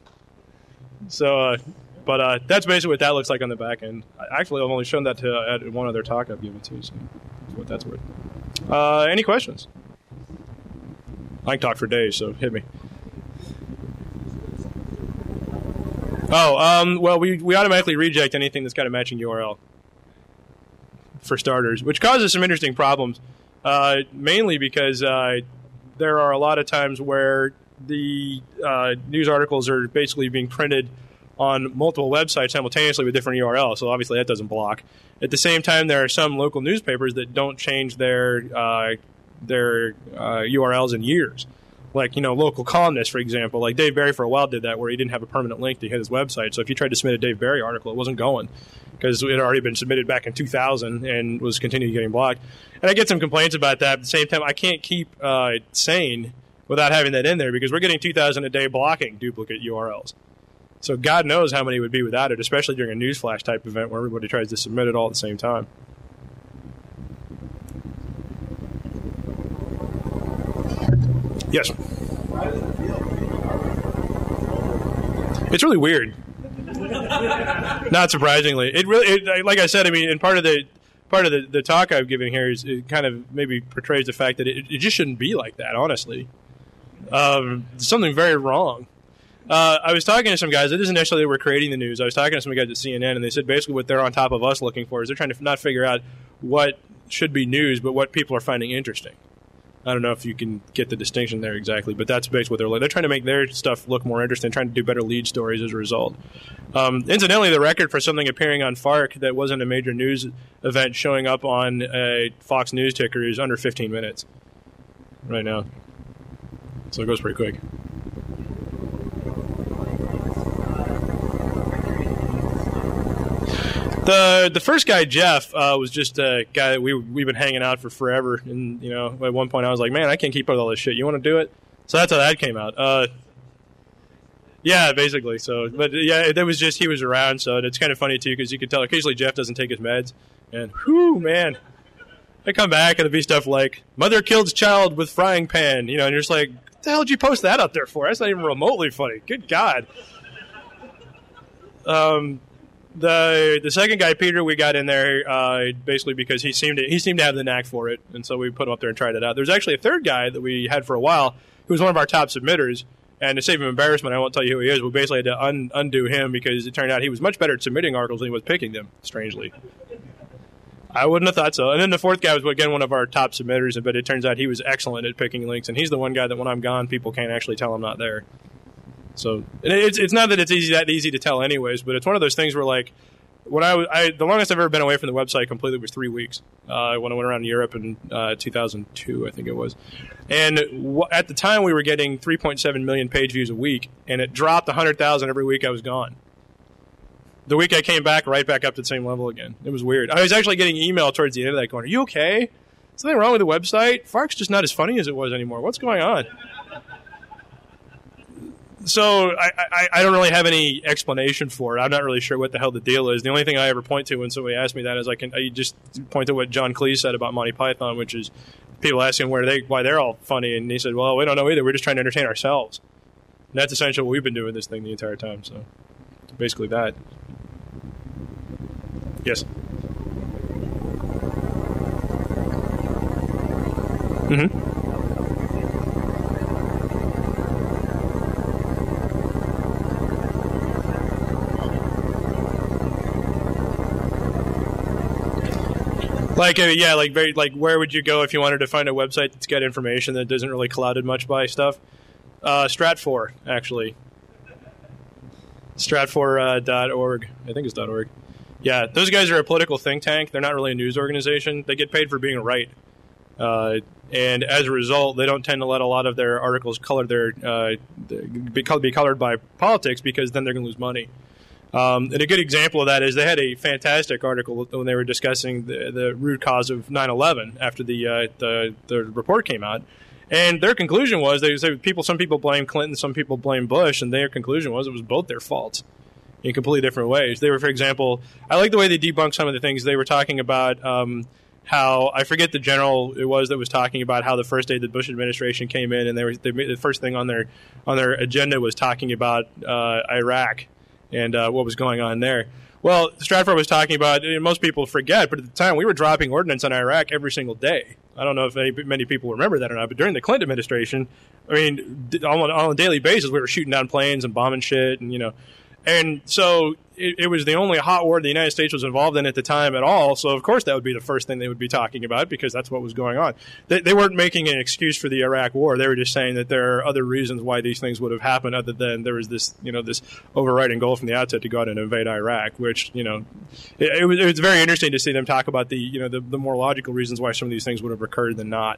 So, uh, but uh, that's basically what that looks like on the back end. I, actually, I've only shown that to uh, one other talk I've given too, so that's what that's worth. Uh, any questions? I can talk for days, so hit me. Oh, um, well, we we automatically reject anything that's got a matching U R L, for starters, which causes some interesting problems, uh, mainly because uh, there are a lot of times where the uh, news articles are basically being printed on multiple websites simultaneously with different U R Ls, so obviously that doesn't block. At the same time, there are some local newspapers that don't change their uh, their uh, U R Ls in years. Like, you know, local columnists, for example. Like Dave Barry for a while did that, where he didn't have a permanent link to hit his website. So if you tried to submit a Dave Barry article, it wasn't going because it had already been submitted back in two thousand and was continuing getting blocked. And I get some complaints about that. At the same time, I can't keep uh, sane without having that in there because we're getting two thousand a day blocking duplicate U R Ls. So God knows how many would be without it, especially during a newsflash type event where everybody tries to submit it all at the same time. Yes. It's really weird. Not surprisingly, it really, it, like I said, I mean, and part of the part of the, the talk I've given here is it kind of maybe portrays the fact that it, it just shouldn't be like that. Honestly, um, something very wrong. Uh, I was talking to some guys. It isn't necessarily that we're creating the news. I was talking to some guys at C N N, and they said basically what they're on top of us looking for is they're trying to not figure out what should be news, but what people are finding interesting. I don't know if you can get the distinction there exactly, but that's basically what they're like. They're trying to make their stuff look more interesting, trying to do better lead stories as a result. Um, incidentally, the record for something appearing on Fark that wasn't a major news event showing up on a Fox News ticker is under fifteen minutes right now. So it goes pretty quick. The the first guy, Jeff, uh, was just a guy that we, we've been hanging out for forever. And, you know, at one point I was like, man, I can't keep up with all this shit. You want to do it? So that's how that came out. Uh, yeah, basically. So, but, yeah, it, it was just he was around. So it's kind of funny, too, because you can tell occasionally Jeff doesn't take his meds. And, whew, man. I come back and it'll be stuff like, mother killed child with frying pan. You know, and you're just like, what the hell did you post that up there for? That's not even remotely funny. Good God. Um... The the second guy, Peter, we got in there uh, basically because he seemed to, he seemed to have the knack for it, and so we put him up there and tried it out. There's actually a third guy that we had for a while who was one of our top submitters, and to save him embarrassment, I won't tell you who he is. We basically had to un- undo him because it turned out he was much better at submitting articles than he was picking them, strangely. I wouldn't have thought so. And then the fourth guy was, again, one of our top submitters, but it turns out he was excellent at picking links, and he's the one guy that when I'm gone, people can't actually tell I'm not there. So it's it's not that it's easy that easy to tell anyways, but it's one of those things where like when I, I the longest I've ever been away from the website completely was three weeks uh, when I went around Europe in uh, two thousand two, I think it was, and w- at the time we were getting three point seven million page views a week, and it dropped one hundred thousand every week I was gone. The week I came back, right back up to the same level again. It was weird. I was actually getting email towards the end of that going, "Are you okay? Something wrong with the website? Fark's just not as funny as it was anymore. What's going on?" So I, I, I don't really have any explanation for it. I'm not really sure what the hell the deal is. The only thing I ever point to when somebody asks me that is I can I just point to what John Cleese said about Monty Python, which is people asking where they why they're all funny, and he said, "Well, we don't know either. We're just trying to entertain ourselves." And that's essentially what we've been doing this thing the entire time. So basically that. Yes. Mm-hmm. Like, uh, yeah, like, very, like, where would you go if you wanted to find a website that's got information that isn't really clouded much by stuff? Uh, Stratfor, actually. Stratfor dot org. Uh, I think it's .org. Yeah, those guys are a political think tank. They're not really a news organization. They get paid for being right. Uh, and as a result, they don't tend to let a lot of their articles color their, uh, be, be colored by politics because then they're going to lose money. Um, and a good example of that is they had a fantastic article when they were discussing the, the root cause of nine eleven after the, uh, the the report came out. And their conclusion was they said people, some people blame Clinton, some people blame Bush, and their conclusion was it was both their faults in completely different ways. They were, for example, I like the way they debunked some of the things they were talking about. Um, how I forget the general it was that was talking about how the first day the Bush administration came in, and they were they, the first thing on their on their agenda was talking about uh, Iraq. And uh, what was going on there. Well, Stratfor was talking about, most people forget, but at the time we were dropping ordnance on Iraq every single day. I don't know if any, many people remember that or not, but during the Clinton administration, I mean, on, on a daily basis, we were shooting down planes and bombing shit. And, you know, And so it, it was the only hot war the United States was involved in at the time at all. So, of course, that would be the first thing they would be talking about because that's what was going on. They, they weren't making an excuse for the Iraq war. They were just saying that there are other reasons why these things would have happened other than there was this, you know, this overriding goal from the outset to go out and invade Iraq, which, you know, it, it, was, it was very interesting to see them talk about the, you know, the, the more logical reasons why some of these things would have occurred than not.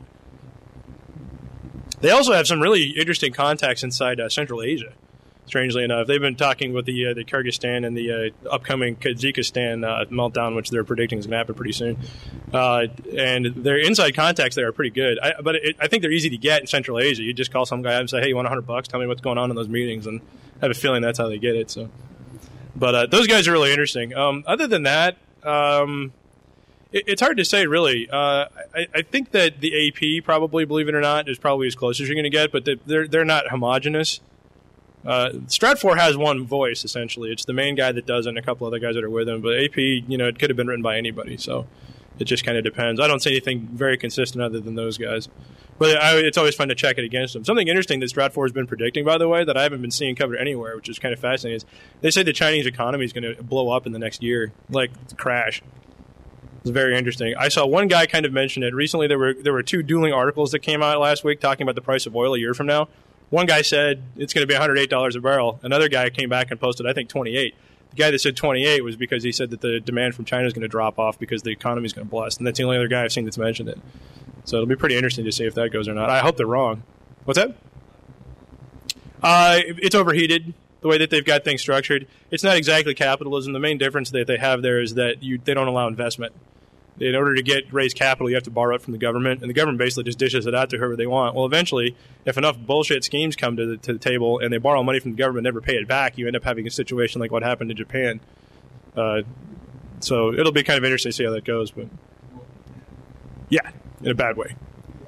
They also have some really interesting contacts inside uh, Central Asia. Strangely enough, they've been talking with the uh, the Kyrgyzstan and the uh, upcoming Kazakhstan uh, meltdown, which they're predicting is going to happen pretty soon. Uh, and their inside contacts there are pretty good. I, but it, I think they're easy to get in Central Asia. You just call some guy up and say, "Hey, you want a hundred bucks? Tell me what's going on in those meetings." And I have a feeling that's how they get it. So, but uh, those guys are really interesting. Um, other than that, um, it, it's hard to say really. Uh, I, I think that the A P probably, believe it or not, is probably as close as you're going to get, but they, they're they're not homogenous. Uh, Stratfor has one voice, essentially. It's the main guy that does it and a couple other guys that are with him. But A P, you know, it could have been written by anybody. So it just kind of depends. I don't see anything very consistent other than those guys. But I, it's always fun to check it against them. Something interesting that Stratfor has been predicting, by the way, that I haven't been seeing covered anywhere, which is kind of fascinating, is they say the Chinese economy is going to blow up in the next year, like crash. It's very interesting. I saw one guy kind of mention it. Recently there were there were two dueling articles that came out last week talking about the price of oil a year from now. One guy said it's going to be one hundred eight dollars a barrel. Another guy came back and posted, I think, twenty-eight. The guy that said twenty-eight was because he said that the demand from China is going to drop off because the economy is going to blast. And that's the only other guy I've seen that's mentioned it. So it'll be pretty interesting to see if that goes or not. I hope they're wrong. What's that? Uh, it's overheated, the way that they've got things structured. It's not exactly capitalism. The main difference that they have there is that you, they don't allow investment. In order to get raise capital, you have to borrow it from the government, and the government basically just dishes it out to whoever they want. Well, eventually, if enough bullshit schemes come to the, to the table and they borrow money from the government and never pay it back, you end up having a situation like what happened in Japan. Uh, so it'll be kind of interesting to see how that goes. But yeah, in a bad way.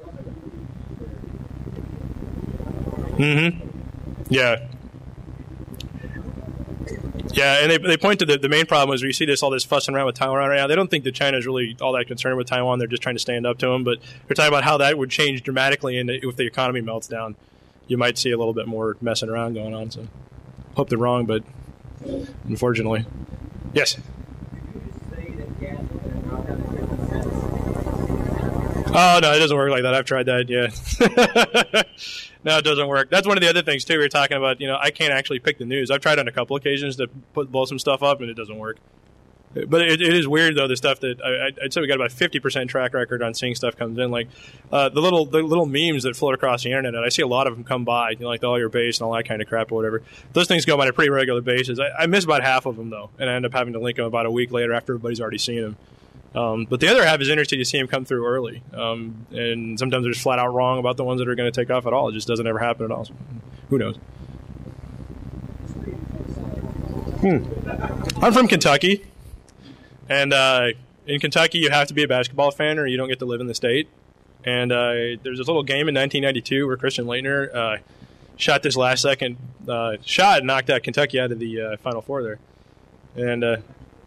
Mm-hmm. Yeah. Yeah, and they they point to the, the main problem is where you see this all this fussing around with Taiwan right now. They don't think that China is really all that concerned with Taiwan. They're just trying to stand up to them. But they're talking about how that would change dramatically, and if the economy melts down, you might see a little bit more messing around going on. So, hope they're wrong, but unfortunately, yes. Oh no, it doesn't work like that. I've tried that. Yeah. No, it doesn't work. That's one of the other things, too. We were talking about, you know, I can't actually pick the news. I've tried on a couple occasions to put blow some stuff up, and it doesn't work. But it, it is weird, though, the stuff that I, I'd say we got about fifty percent track record on seeing stuff comes in. Like uh, the little the little memes that float across the internet, I see a lot of them come by, you know, like the all your base and all that kind of crap or whatever. Those things go by on a pretty regular basis. I, I miss about half of them, though, and I end up having to link them about a week later after everybody's already seen them. Um, but the other half is interesting to see them come through early. Um, and sometimes they're just flat out wrong about the ones that are going to take off at all. It just doesn't ever happen at all. So who knows? Hmm. I'm from Kentucky. And uh, in Kentucky, you have to be a basketball fan or you don't get to live in the state. And uh, there's this little game in nineteen ninety-two where Christian Laettner uh, shot this last second uh, shot and knocked out Kentucky out of the uh, Final Four there. And uh,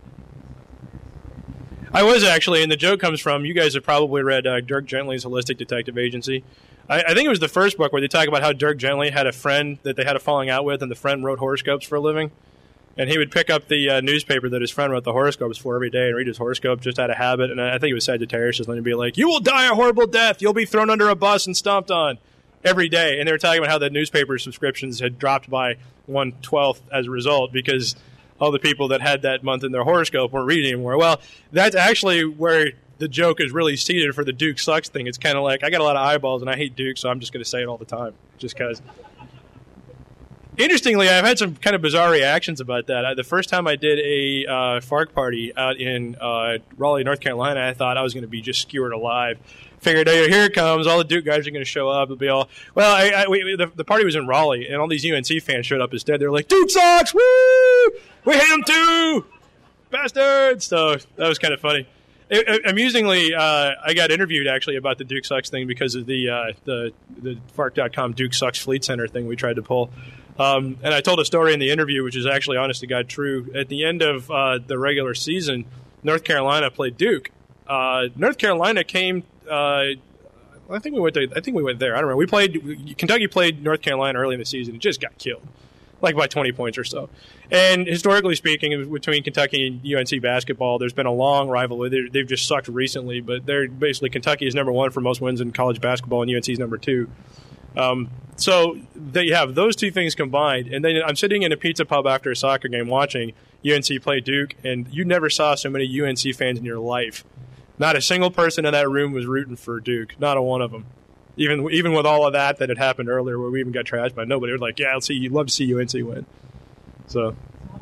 I was actually, and the joke comes from, you guys have probably read uh, Dirk Gently's Holistic Detective Agency. I, I think it was the first book where they talk about how Dirk Gently had a friend that they had a falling out with, and the friend wrote horoscopes for a living. And he would pick up the uh, newspaper that his friend wrote the horoscopes for every day and read his horoscope just out of habit. And I think it was Sagittarius, and he'd be like, "You will die a horrible death. You'll be thrown under a bus and stomped on," every day. And they were talking about how the newspaper subscriptions had dropped by one twelfth as a result because all the people that had that month in their horoscope weren't reading anymore. Well, that's actually where the joke is really seated for the Duke sucks thing. It's kind of like, I got a lot of eyeballs and I hate Duke, so I'm just going to say it all the time just because. Interestingly, I've had some kind of bizarre reactions about that. I, the first time I did a uh, FARC party out in uh, Raleigh, North Carolina, I thought I was going to be just skewered alive. Figured, hey, here it comes. All the Duke guys are going to show up. It'll be all, well, I, I, we, the, the party was in Raleigh, and all these U N C fans showed up instead. They were like, Duke sucks! Woo! We hate them too! Bastards! So that was kind of funny. It, it, amusingly, uh, I got interviewed actually about the Duke sucks thing because of the uh, the the Fark dot com Duke sucks Fleet Center thing we tried to pull. Um, and I told a story in the interview, which is actually honest to God true. At the end of uh, the regular season, North Carolina played Duke. Uh, North Carolina came. Uh, I think we went to. I think we went there. I don't know. We played. Kentucky played North Carolina early in the season. It just got killed. like by twenty points or so. And historically speaking, between Kentucky and U N C basketball, there's been a long rivalry. They're, they've just sucked recently, but they're basically Kentucky is number one for most wins in college basketball, and U N C is number two. Um, so they have those two things combined, and then I'm sitting in a pizza pub after a soccer game watching U N C play Duke, and you never saw so many U N C fans in your life. Not a single person in that room was rooting for Duke. Not a one of them. Even even with all of that that had happened earlier, where we even got trashed by nobody, they were like, "Yeah, I'll see. You'd love to see U N C win." So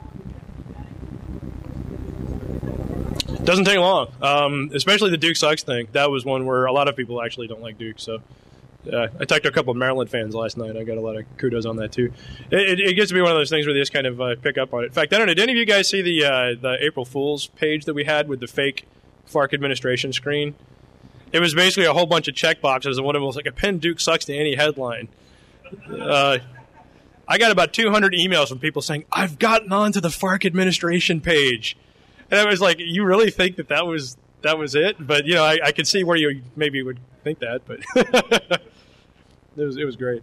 doesn't take long, um, especially the Duke sucks thing. That was one where a lot of people actually don't like Duke. So uh, I talked to a couple of Maryland fans last night. I got a lot of kudos on that too. It, it, it gets to be one of those things where they just kind of uh, pick up on it. In fact, I don't know. Did any of you guys see the uh, the April Fool's page that we had with the fake Fark administration screen? It was basically a whole bunch of check boxes, and one of them was like, a pin Duke sucks to any headline. Uh, I got about two hundred emails from people saying, I've gotten onto the Fark administration page. And I was like, you really think that that was, that was it? But, you know, I, I could see where you maybe would think that, but it was, it was great.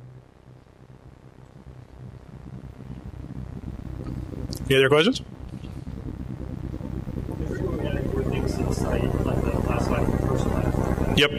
Any other questions? Yep.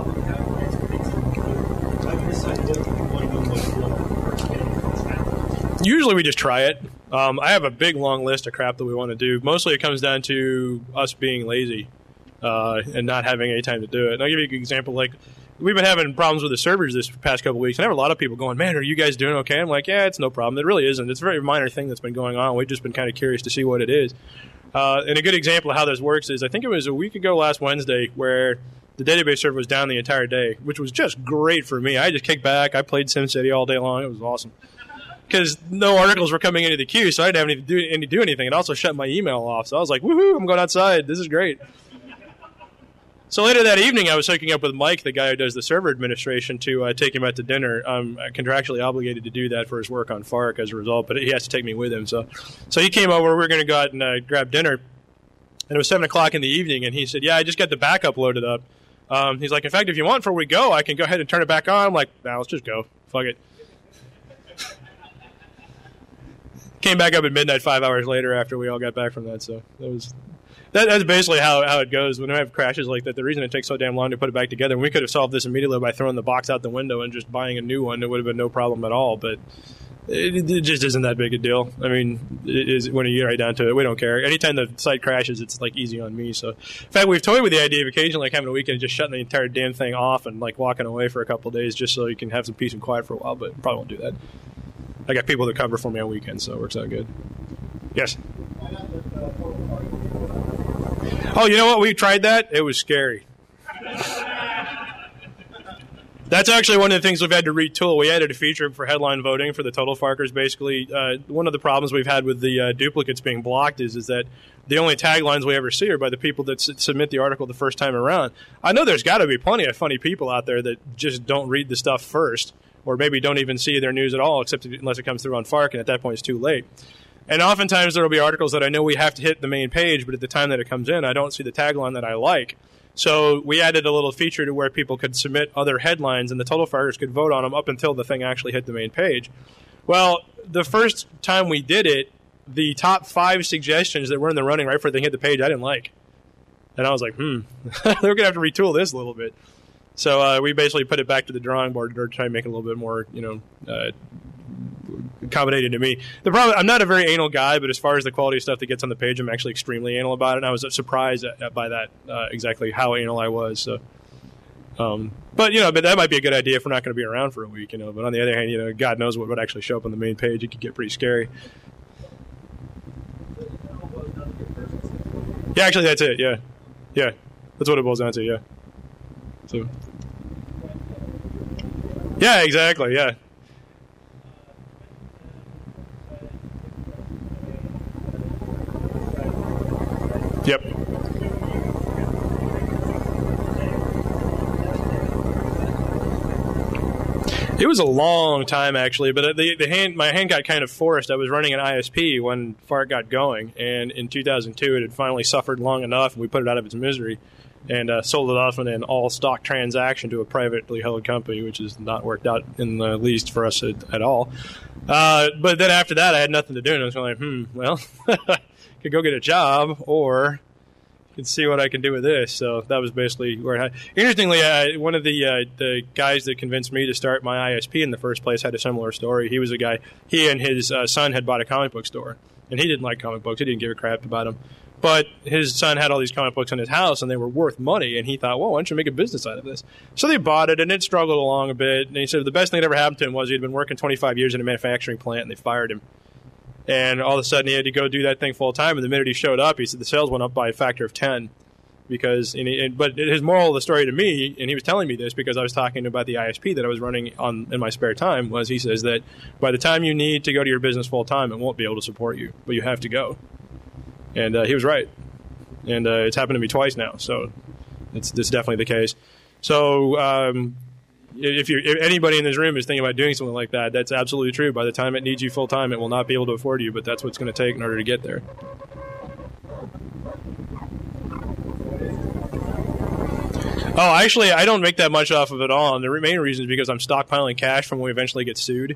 Usually we just try it. Um, I have a big, long list of crap that we want to do. Mostly it comes down to us being lazy uh, and not having any time to do it. And I'll give you an example. Like, we've been having problems with the servers this past couple of weeks, and I have a lot of people going, man, are you guys doing okay? I'm like, yeah, it's no problem. It really isn't. It's a very minor thing that's been going on. We've just been kind of curious to see what it is. Uh, and a good example of how this works is I think it was a week ago last Wednesday where the database server was down the entire day, which was just great for me. I just kicked back. I played SimCity all day long. It was awesome. Because no articles were coming into the queue, so I didn't have any to do, any to do anything. It also shut my email off. So I was like, woohoo, I'm going outside. This is great. So later that evening, I was hooking up with Mike, the guy who does the server administration, to uh, take him out to dinner. I'm contractually obligated to do that for his work on Fark as a result, but he has to take me with him. So so he came over. We were going to go out and uh, grab dinner. And it was seven o'clock in the evening, and he said, yeah, I just got the backup loaded up. Um, he's like, in fact, if you want, before we go, I can go ahead and turn it back on. I'm like, nah, let's just go. Fuck it. Came back up at midnight five hours later after we all got back from that. So that was that, that's basically how, how it goes when we have crashes like that. The reason it takes so damn long to put it back together, and we could have solved this immediately by throwing the box out the window and just buying a new one. It would have been no problem at all. But it, it just isn't that big a deal. I mean, it is, when you get right down to it, we don't care. Anytime the site crashes, it's like easy on me. So in fact, we've toyed with the idea of occasionally like having a weekend and just shutting the entire damn thing off and like walking away for a couple of days just so you can have some peace and quiet for a while. But probably won't do that. I got people that cover for me on weekends, so it works out good. Yes? Oh, you know what? We tried that. It was scary. That's actually one of the things we've had to retool. We added a feature for headline voting for the total Farkers. Basically, uh, one of the problems we've had with the uh, duplicates being blocked is, is that the only taglines we ever see are by the people that s- submit the article the first time around. I know there's got to be plenty of funny people out there that just don't read the stuff first, or maybe don't even see their news at all, except unless it comes through on Fark, and at that point it's too late. And oftentimes there will be articles that I know we have to hit the main page, but at the time that it comes in, I don't see the tagline that I like. So we added a little feature to where people could submit other headlines, and the total Farkers could vote on them up until the thing actually hit the main page. Well, the first time we did it, the top five suggestions that were in the running right before they hit the page, I didn't like. And I was like, hmm, they're going to have to retool this a little bit. So uh, we basically put it back to the drawing board to try and make it a little bit more, you know, uh, accommodating to me. The problem, I'm not a very anal guy, but as far as the quality of stuff that gets on the page, I'm actually extremely anal about it. And I was surprised at, at, by that, uh, exactly how anal I was. So, um, but you know, but that might be a good idea if we're not going to be around for a week, you know. But on the other hand, you know, God knows what would actually show up on the main page. It could get pretty scary. Yeah, actually, that's it. Yeah, yeah, that's what it boils down to. Yeah. So. Yeah, exactly. Yeah. Yep. It was a long time, actually, but the, the hand, my hand got kind of forced. I was running an I S P when Fark got going, and in two thousand two, it had finally suffered long enough, and we put it out of its misery. and uh, sold it off in an all-stock transaction to a privately held company, which has not worked out in the least for us at, at all. Uh, but then after that, I had nothing to do, and I was kind of like, hmm, well, I could go get a job, or I could see what I can do with this. So that was basically where I had. Interestingly, uh, one of the uh, the guys that convinced me to start my I S P in the first place had a similar story. He was a guy, he and his uh, son had bought a comic book store, and he didn't like comic books. He didn't give a crap about them. But his son had all these comic books in his house, and they were worth money, and he thought, well, why don't you make a business out of this? So they bought it, and it struggled along a bit. And he said the best thing that ever happened to him was he'd been working twenty-five years in a manufacturing plant, and they fired him. And all of a sudden, he had to go do that thing full-time, and the minute he showed up, he said the sales went up by a factor of ten. Because, and he, and, But his moral of the story to me, and he was telling me this because I was talking about the I S P that I was running on in my spare time, was he says that by the time you need to go to your business full-time, it won't be able to support you, but you have to go. And uh, he was right. And uh, it's happened to me twice now, so it's, it's definitely the case. So um, if, you're, if anybody in this room is thinking about doing something like that, that's absolutely true. By the time it needs you full-time, it will not be able to afford you, but that's what it's going to take in order to get there. Oh, actually, I don't make that much off of it all, and the main reason is because I'm stockpiling cash from when we eventually get sued.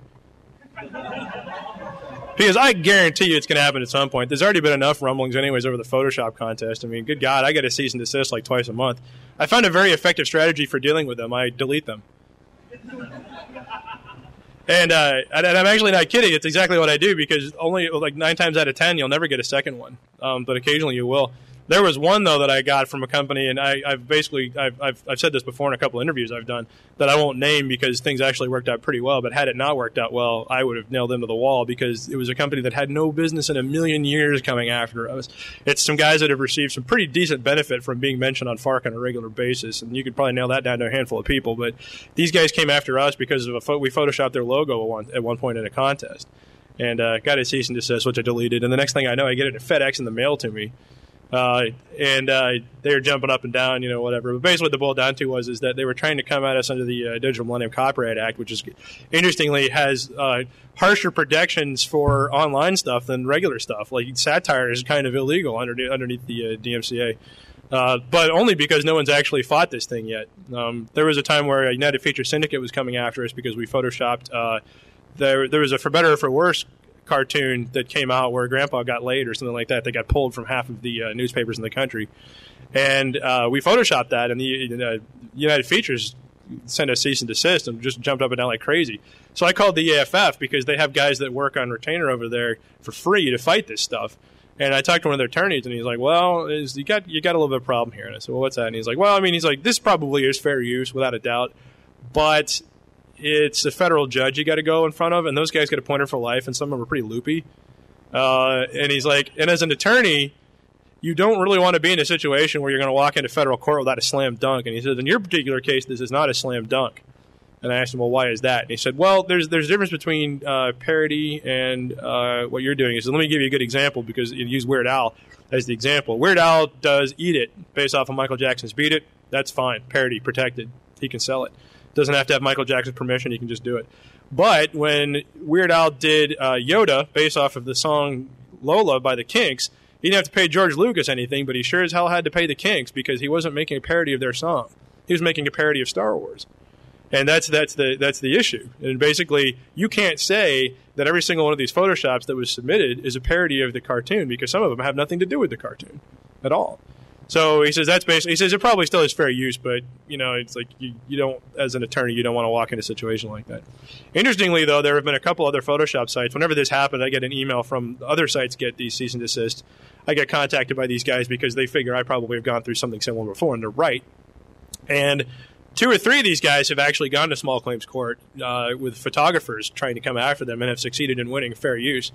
Because I guarantee you it's going to happen at some point. There's already been enough rumblings anyways over the Photoshop contest. I mean, good God, I get a cease and desist like twice a month. I found a very effective strategy for dealing with them. I delete them. And, uh, and I'm actually not kidding. It's exactly what I do because only like nine times out of ten, you'll never get a second one. Um, but occasionally you will. There was one, though, that I got from a company, and I, I've basically, I've, I've, I've said this before in a couple of interviews I've done, that I won't name because things actually worked out pretty well, but had it not worked out well, I would have nailed them to the wall because it was a company that had no business in a million years coming after us. It's some guys that have received some pretty decent benefit from being mentioned on Fark on a regular basis, and you could probably nail that down to a handful of people, but these guys came after us because of a pho- we photoshopped their logo at one, at one point in a contest, and uh, got a cease and desist, which I deleted, and the next thing I know, I get it at FedEx in the mail to me. Uh, and uh, they were jumping up and down, you know, whatever. But basically what the boiled down to was is that they were trying to come at us under the uh, Digital Millennium Copyright Act, which is, interestingly, has uh, harsher protections for online stuff than regular stuff. Like satire is kind of illegal underneath, underneath the uh, D M C A. Uh, but only because no one's actually fought this thing yet. Um, there was a time where a United Feature Syndicate was coming after us because we photoshopped, uh, there, there was a For Better or For Worse cartoon that came out where Grandpa got laid or something like that. They got pulled from half of the uh, newspapers in the country. And uh, we photoshopped that, and the uh, United Features sent us cease and desist and just jumped up and down like crazy. So I called the E A F F because they have guys that work on retainer over there for free to fight this stuff. And I talked to one of their attorneys, and he's like, well, is, you got you got a little bit of a problem here. And I said, well, what's that? And he's like, well, I mean, he's like, this probably is fair use, without a doubt. But it's a federal judge you got to go in front of, and those guys get appointed for life, and some of them are pretty loopy. Uh, and he's like, and as an attorney, you don't really want to be in a situation where you're going to walk into federal court without a slam dunk. And he says, in your particular case, this is not a slam dunk. And I asked him, well, why is that? And he said, well, there's there's a difference between uh, parody and uh, what you're doing. He said, let me give you a good example, because you use Weird Al as the example. Weird Al does Eat It based off of Michael Jackson's Beat It. That's fine. Parody, protected. He can sell it. Doesn't have to have Michael Jackson's permission. He can just do it. But when Weird Al did uh, Yoda based off of the song Lola by the Kinks, he didn't have to pay George Lucas anything, but he sure as hell had to pay the Kinks because he wasn't making a parody of their song. He was making a parody of Star Wars. And that's that's the that's the issue. And basically, you can't say that every single one of these Photoshops that was submitted is a parody of the cartoon, because some of them have nothing to do with the cartoon at all. So he says that's basically, he says it probably still is fair use, but you know, it's like you, you don't, as an attorney, you don't want to walk into a situation like that. Interestingly, though, there have been a couple other Photoshop sites. Whenever this happened, I get an email from other sites get these cease and desist. I get contacted by these guys because they figure I probably have gone through something similar before, and they're right. And two or three of these guys have actually gone to small claims court uh, with photographers trying to come after them and have succeeded in winning fair use.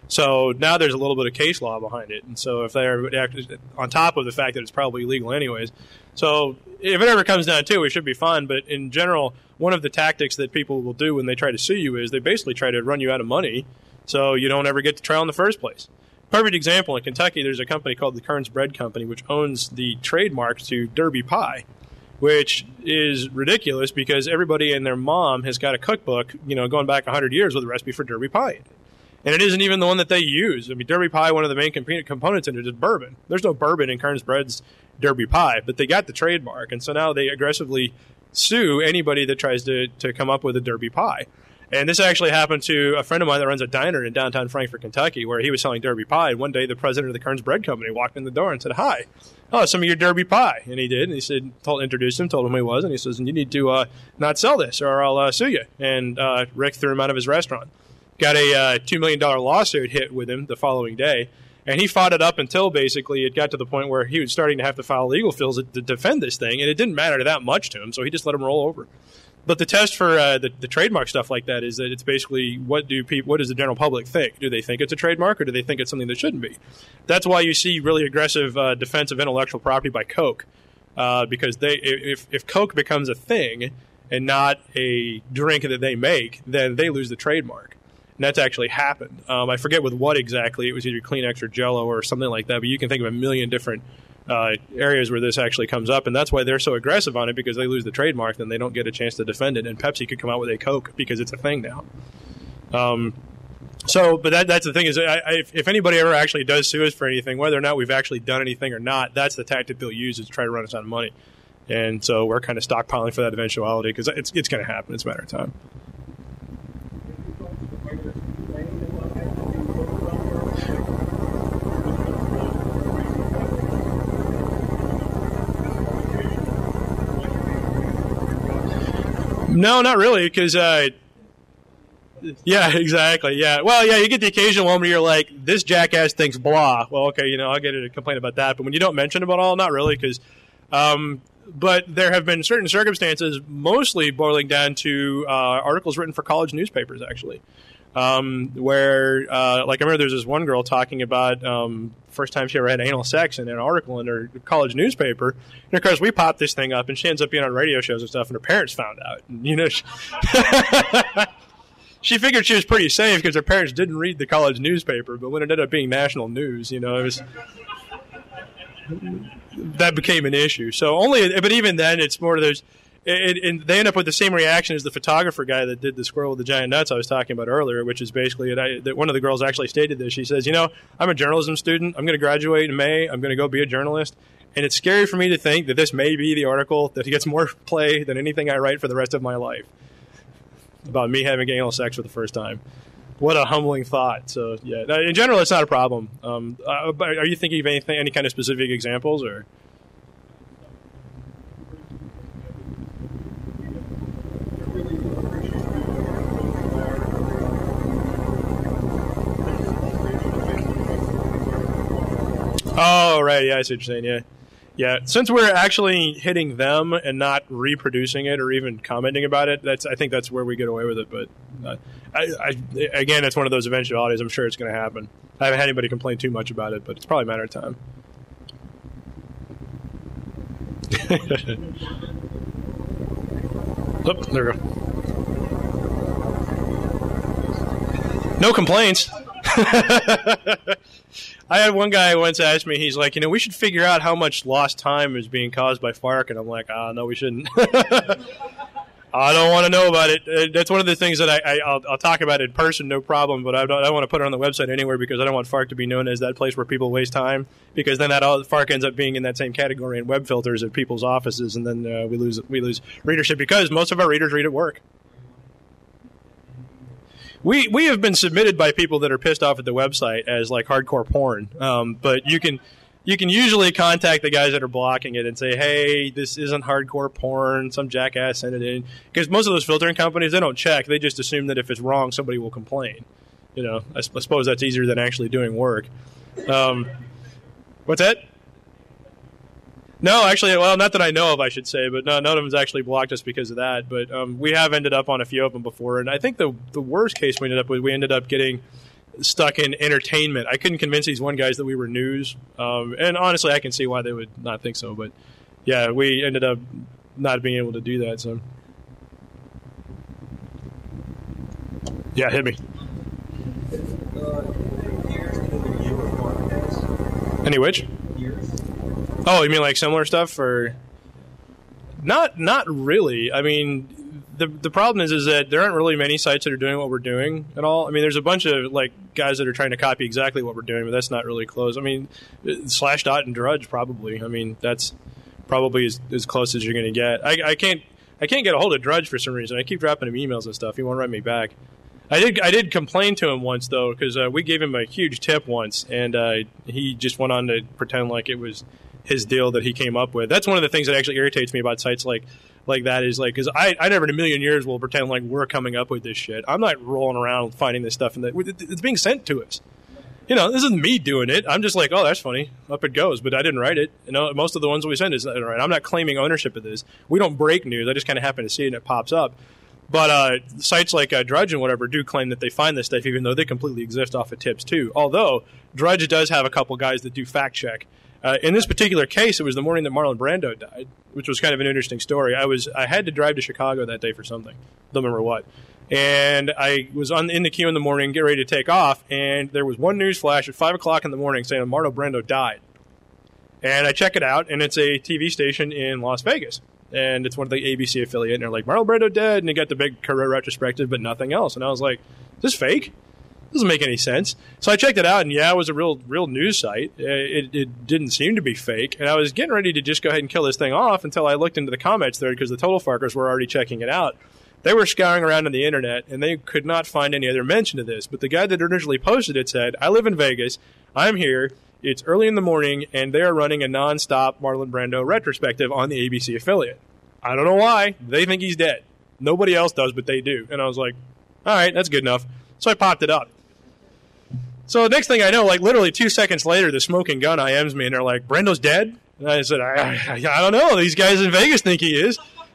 So now there's a little bit of case law behind it. And so if they're on top of the fact that it's probably illegal anyways. So if it ever comes down to it, it should be fun. But in general, one of the tactics that people will do when they try to sue you is they basically try to run you out of money so you don't ever get to trial in the first place. Perfect example, in Kentucky, there's a company called the Kearns Bread Company, which owns the trademark to Derby Pie, which is ridiculous because everybody and their mom has got a cookbook, you know, going back one hundred years with a recipe for Derby Pie. And it isn't even the one that they use. I mean, Derby Pie, one of the main comp- components in it is bourbon. There's no bourbon in Kern's Bread's Derby Pie, but they got the trademark. And so now they aggressively sue anybody that tries to, to come up with a Derby Pie. And this actually happened to a friend of mine that runs a diner in downtown Frankfort, Kentucky, where he was selling Derby Pie. And one day the president of the Kern's Bread Company walked in the door and said, "Hi, oh, some of your Derby Pie." And he did. And he said, told, introduced him, told him who he was. And he says, "You need to uh, not sell this or I'll uh, sue you." And uh, Rick threw him out of his restaurant. Got a uh, two million dollars lawsuit hit with him the following day. And he fought it up until basically it got to the point where he was starting to have to file legal fees to defend this thing. And it didn't matter that much to him, so he just let him roll over. But the test for uh, the, the trademark stuff like that is that it's basically what do people, what does the general public think? Do they think it's a trademark or do they think it's something that shouldn't be? That's why you see really aggressive uh, defense of intellectual property by Coke, uh, because they if if Coke becomes a thing and not a drink that they make, then they lose the trademark. And that's actually happened. Um, I forget with what exactly. It was either Kleenex or Jell-O or something like that. But you can think of a million different uh, areas where this actually comes up. And that's why they're so aggressive on it, because they lose the trademark. Then they don't get a chance to defend it. And Pepsi could come out with a Coke because it's a thing now. Um, so, but that, that's the thing is, I, I, if, if anybody ever actually does sue us for anything, whether or not we've actually done anything or not, that's the tactic they'll use is to try to run us out of money. And so we're kind of stockpiling for that eventuality because it's, it's going to happen. It's a matter of time. No, not really, because, uh, yeah, exactly, yeah. Well, yeah, you get the occasional one where you're like, this jackass thinks blah. Well, okay, you know, I'll get a complaint about that. But when you don't mention it at all, not really, because, um, but there have been certain circumstances, mostly boiling down to uh, articles written for college newspapers, actually. Um, where, uh, like, I remember there's this one girl talking about um, first time she ever had anal sex in an article in her college newspaper. And of course, we popped this thing up, and she ends up being on radio shows and stuff, and her parents found out. And, you know, she, she figured she was pretty safe because her parents didn't read the college newspaper, but when it ended up being national news, you know, it was that became an issue. So only, but even then, it's more of those. And, and they end up with the same reaction as the photographer guy that did the squirrel with the giant nuts I was talking about earlier, which is basically I, that one of the girls actually stated this. She says, you know, I'm a journalism student. I'm going to graduate in May. I'm going to go be a journalist. And it's scary for me to think that this may be the article that gets more play than anything I write for the rest of my life about me having anal sex for the first time. What a humbling thought. So, yeah, in general, it's not a problem. Um, uh, are you thinking of anything, any kind of specific examples or? Oh, right. Yeah, I see what you're saying. Yeah. Yeah. Since we're actually hitting them and not reproducing it or even commenting about it, that's I think that's where we get away with it. But uh, I, I, again, it's one of those eventualities. I'm sure it's going to happen. I haven't had anybody complain too much about it, but it's probably a matter of time. Oh, there we go. No complaints. I had one guy once ask me, he's like, you know, we should figure out how much lost time is being caused by FARC. And I'm like, ah, oh, no, we shouldn't. I don't want to know about it. That's one of the things that I, I, I'll, I'll talk about in person, no problem. But I don't, I don't want to put it on the website anywhere because I don't want FARC to be known as that place where people waste time. Because then that all, FARC ends up being in that same category in web filters at people's offices. And then uh, we lose we lose readership because most of our readers read at work. We we have been submitted by people that are pissed off at the website as like hardcore porn, um, but you can you can usually contact the guys that are blocking it and say, hey, this isn't hardcore porn. Some jackass sent it in because most of those filtering companies, they don't check. They just assume that if it's wrong, somebody will complain. You know, I, I suppose that's easier than actually doing work. Um, what's that? No, actually, well, not that I know of, I should say, but no, none of them's actually blocked us because of that. But um, we have ended up on a few of them before, and I think the the worst case we ended up with, we ended up getting stuck in entertainment. I couldn't convince these one guys that we were news, um, and honestly, I can see why they would not think so. But yeah, we ended up not being able to do that. So yeah, hit me. Any which? Oh, you mean like similar stuff, or not? Not really. I mean, the the problem is is that there aren't really many sites that are doing what we're doing at all. I mean, there's a bunch of like guys that are trying to copy exactly what we're doing, but that's not really close. I mean, Slashdot and Drudge probably. I mean, that's probably as, as close as you're going to get. I, I can't I can't get a hold of Drudge for some reason. I keep dropping him emails and stuff. He won't write me back. I did I did complain to him once though, because uh, we gave him a huge tip once, and uh, he just went on to pretend like it was his deal that he came up with. That's one of the things that actually irritates me about sites like like that is like, because I, I never in a million years will pretend like we're coming up with this shit. I'm not rolling around finding this stuff, and it's being sent to us. You know, this isn't me doing it. I'm just like, oh, that's funny. Up it goes. But I didn't write it. You know, most of the ones we send is right. I'm not claiming ownership of this. We don't break news. I just kind of happen to see it and it pops up. But uh, sites like uh, Drudge and whatever do claim that they find this stuff, even though they completely exist off of tips too. Although Drudge does have a couple guys that do fact check. Uh, in this particular case, it was the morning that Marlon Brando died, which was kind of an interesting story. I was I had to drive to Chicago that day for something. Don't remember what. And I was on in the queue in the morning, get ready to take off, and there was one news flash at five o'clock in the morning saying Marlon Brando died. And I check it out, and it's a T V station in Las Vegas. And it's one of the A B C affiliate, and they're like, Marlon Brando dead, and they got the big career retrospective, but nothing else. And I was like, is this fake? Doesn't make any sense. So I checked it out, and yeah, it was a real real news site. It, it didn't seem to be fake. And I was getting ready to just go ahead and kill this thing off until I looked into the comments there, because the Total Farkers were already checking it out. They were scouring around on the internet, and they could not find any other mention of this. But the guy that originally posted it said, I live in Vegas. I'm here. It's early in the morning, and they are running a nonstop Marlon Brando retrospective on the A B C affiliate. I don't know why. They think he's dead. Nobody else does, but they do. And I was like, all right, that's good enough. So I popped it up. So the next thing I know, like literally two seconds later, the smoking gun I Ms me, and they're like, Brando's dead? And I said, I, I, I don't know. These guys in Vegas think he is.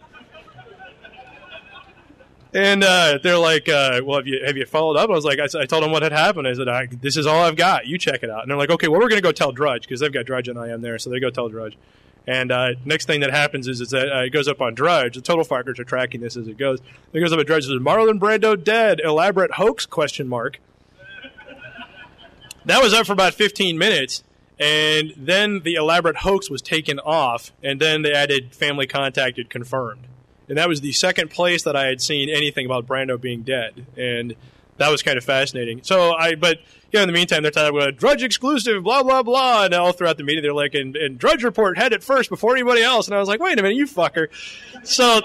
And uh, they're like, uh, well, have you have you followed up? I was like, I, I told them what had happened. I said, I, this is all I've got. You check it out. And they're like, okay, well, we're going to go tell Drudge, because they've got Drudge and I M there. So they go tell Drudge. And uh, next thing that happens is, is that uh, it goes up on Drudge. The Total Farkers are tracking this as it goes. It goes up at Drudge and says, Marlon Brando dead, elaborate hoax, question mark. That was up for about fifteen minutes, and then the elaborate hoax was taken off, and then they added family contacted confirmed. And that was the second place that I had seen anything about Brando being dead, and that was kind of fascinating. So I, but you know, in the meantime, they're talking about Drudge exclusive, blah blah blah, and all throughout the media, they're like, and, and Drudge Report had it first before anybody else, and I was like, wait a minute, you fucker. So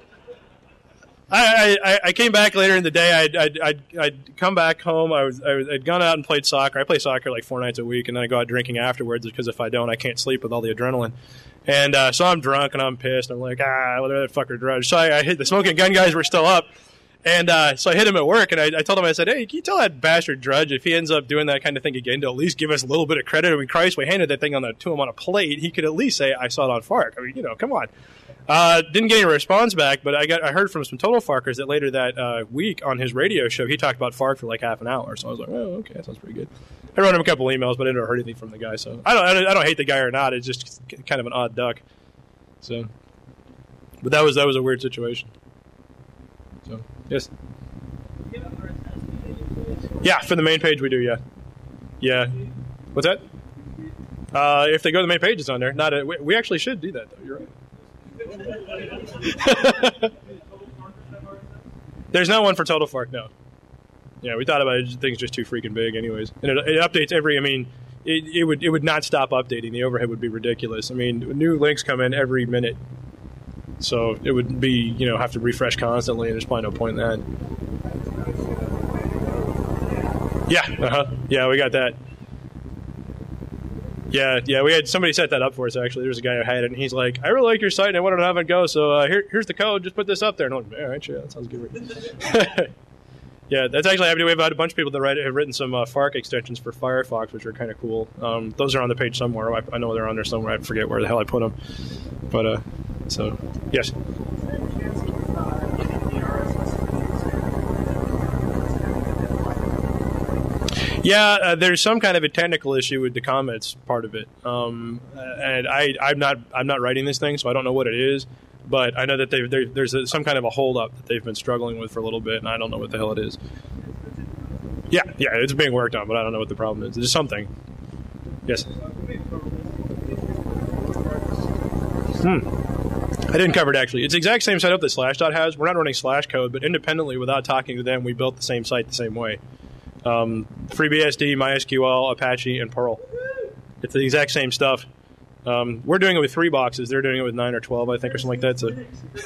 I, I, I came back later in the day. I'd, I'd, I'd, I'd come back home. I was, I was, I'd gone out and played soccer. I play soccer like four nights a week, and then I go out drinking afterwards, because if I don't, I can't sleep with all the adrenaline. And uh, so I'm drunk and I'm pissed. I'm like, ah, whatever that fucker Drudge. So I, I hit the smoking gun guys were still up. And uh, so I hit him at work, and I, I told him, I said, hey, can you tell that bastard Drudge, if he ends up doing that kind of thing again, to at least give us a little bit of credit? I mean, Christ, we handed that thing on the, to him on a plate. He could at least say, I saw it on Fark. I mean, you know, come on. Uh, didn't get any response back, but I got I heard from some Total Farkers that later that uh, week on his radio show, he talked about Fark for like half an hour. So I was like, oh, okay, that sounds pretty good. I wrote him a couple emails, but I didn't heard anything from the guy. So I don't, I don't, I don't hate the guy or not. It's just kind of an odd duck. So, but that was that was a weird situation. So yes, yeah, for the main page we do, yeah, yeah. What's that? Uh, if they go to the main page, it's on there. Not a, we, we actually should do that though. You're right. There's not one for Total Fark, no. Yeah, we thought about it. Things just too freaking big, anyways. And it, it updates every. I mean, it, it would it would not stop updating. The overhead would be ridiculous. I mean, new links come in every minute, so it would be you know have to refresh constantly, and there's probably no point in that. Yeah, uh huh. Yeah, we got that. Yeah, yeah, we had somebody set that up for us, actually. There was a guy who had it, and he's like, I really like your site, and I wanted to have it go, so uh, here, here's the code, just put this up there. And I'm like, all right, sure, that sounds good. Yeah, that's actually happening. We've had a bunch of people that write, have written some uh, Fark extensions for Firefox, which are kind of cool. Um, those are on the page somewhere. I, I know they're on there somewhere. I forget where the hell I put them. But, uh, so, yes. Yeah, uh, there's some kind of a technical issue with the comments part of it, um, and I, I'm not I'm not writing this thing, so I don't know what it is. But I know that they, they, there's a, some kind of a hold-up that they've been struggling with for a little bit, and I don't know what the hell it is. Yeah, yeah, it's being worked on, but I don't know what the problem is. There's something. Yes. Hmm. I didn't cover it actually. It's the exact same setup that Slashdot has. We're not running Slash code, but independently, without talking to them, we built the same site the same way. Um, FreeBSD, MySQL, Apache, and Perl. It's the exact same stuff. Um, we're doing it with three boxes. They're doing it with nine or twelve, I think, or something like that. So.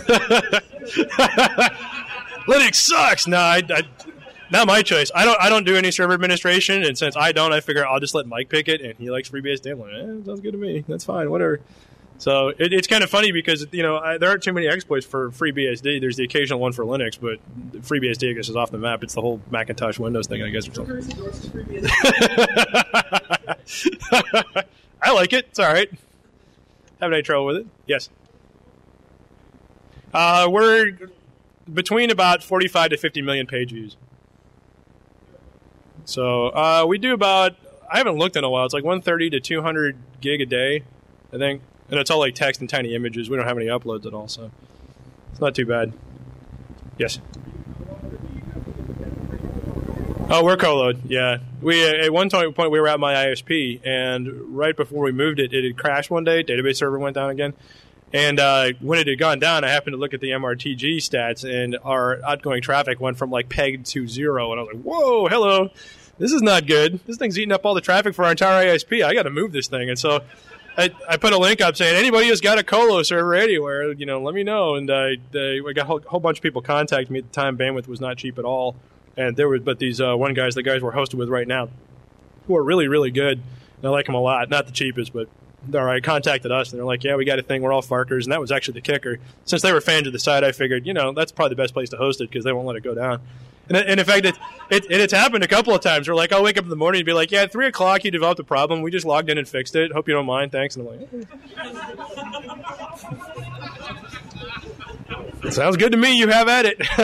Linux sucks. No, I, I, not my choice. I don't. I don't do any server administration, and since I don't, I figure I'll just let Mike pick it, and he likes FreeBSD. I'm like, eh, sounds good to me. That's fine. Whatever. So it, it's kind of funny because you know I, there aren't too many exploits for FreeBSD. There's the occasional one for Linux, but FreeBSD I guess is off the map. It's the whole Macintosh Windows thing, I guess, or something. I like it. It's all right. Having any trouble with it? Yes. Uh, we're between about forty-five to fifty million page views. So uh, we do about. I haven't looked in a while. It's like one thirty to two hundred gig a day, I think. And it's all like text and tiny images. We don't have any uploads at all, so it's not too bad. Yes. Oh, we're co-load. Yeah, we at one point we were at my I S P, and right before we moved it, it had crashed one day. Database server went down again, and uh, when it had gone down, I happened to look at the M R T G stats, and our outgoing traffic went from like pegged to zero, and I was like, "Whoa, hello, this is not good. This thing's eating up all the traffic for our entire I S P. I got to move this thing." And so I, I put a link up saying, anybody who's got a colo server anywhere, you know, let me know. And uh, they, we got a whole, whole bunch of people contacted me at the time. Bandwidth was not cheap at all. And there was, but these uh, one guys, the guys we're hosted with right now, who are really, really good. And I like them a lot. Not the cheapest, but they're all right. Contacted us, and they're like, yeah, we got a thing. We're all Farkers. And that was actually the kicker. Since they were fans of the site, I figured, you know, that's probably the best place to host it because they won't let it go down. And, and in fact, it, it, it, it's happened a couple of times. We're like, I'll wake up in the morning and be like, yeah, at three o'clock you developed a problem. We just logged in and fixed it. Hope you don't mind. Thanks. And I'm like, eh. Sounds good to me. You have at it.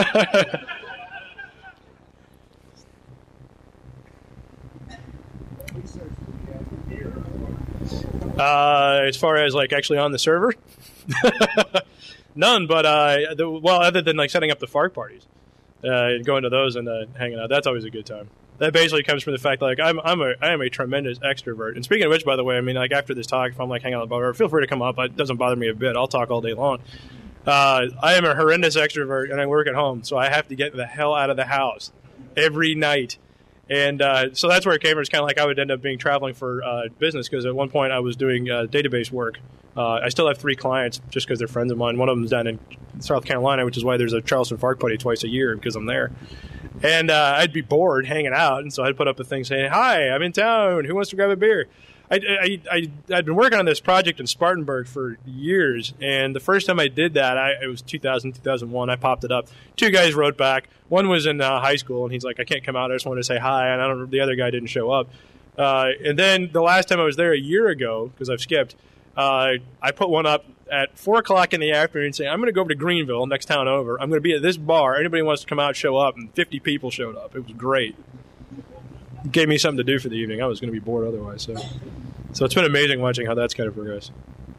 uh, as far as like actually on the server, none. But uh, the, well, other than like setting up the Fark parties. Uh, going to those and uh, hanging out, that's always a good time. That basically comes from the fact that like I'm I'm a I am a tremendous extrovert. And speaking of which, by the way, I mean like after this talk, if I'm like hanging out at the bar, feel free to come up. It doesn't bother me a bit. I'll talk all day long. Uh, I am a horrendous extrovert, and I work at home, so I have to get the hell out of the house every night. And uh, so that's where it came from. It's kind of like I would end up being traveling for uh, business because at one point I was doing uh, database work. Uh, I still have three clients just because they're friends of mine. One of them is down in South Carolina, which is why there's a Charleston Fark party twice a year because I'm there. And uh, I'd be bored hanging out, and so I'd put up a thing saying, "Hi, I'm in town. Who wants to grab a beer?" I, I, I, I'd been working on this project in Spartanburg for years, and the first time I did that, I, it was two thousand, two thousand one. I popped it up. Two guys wrote back. One was in uh, high school, and he's like, "I can't come out. I just wanted to say hi." And I don't. The other guy didn't show up. Uh, and then the last time I was there a year ago, because I've skipped, uh, I put one up at four o'clock in the afternoon saying, "I'm going to go over to Greenville, next town over. I'm going to be at this bar. Anybody wants to come out, show up." And fifty people showed up. It was great. It gave me something to do for the evening. I was going to be bored otherwise. So, so it's been amazing watching how that's kind of progressed.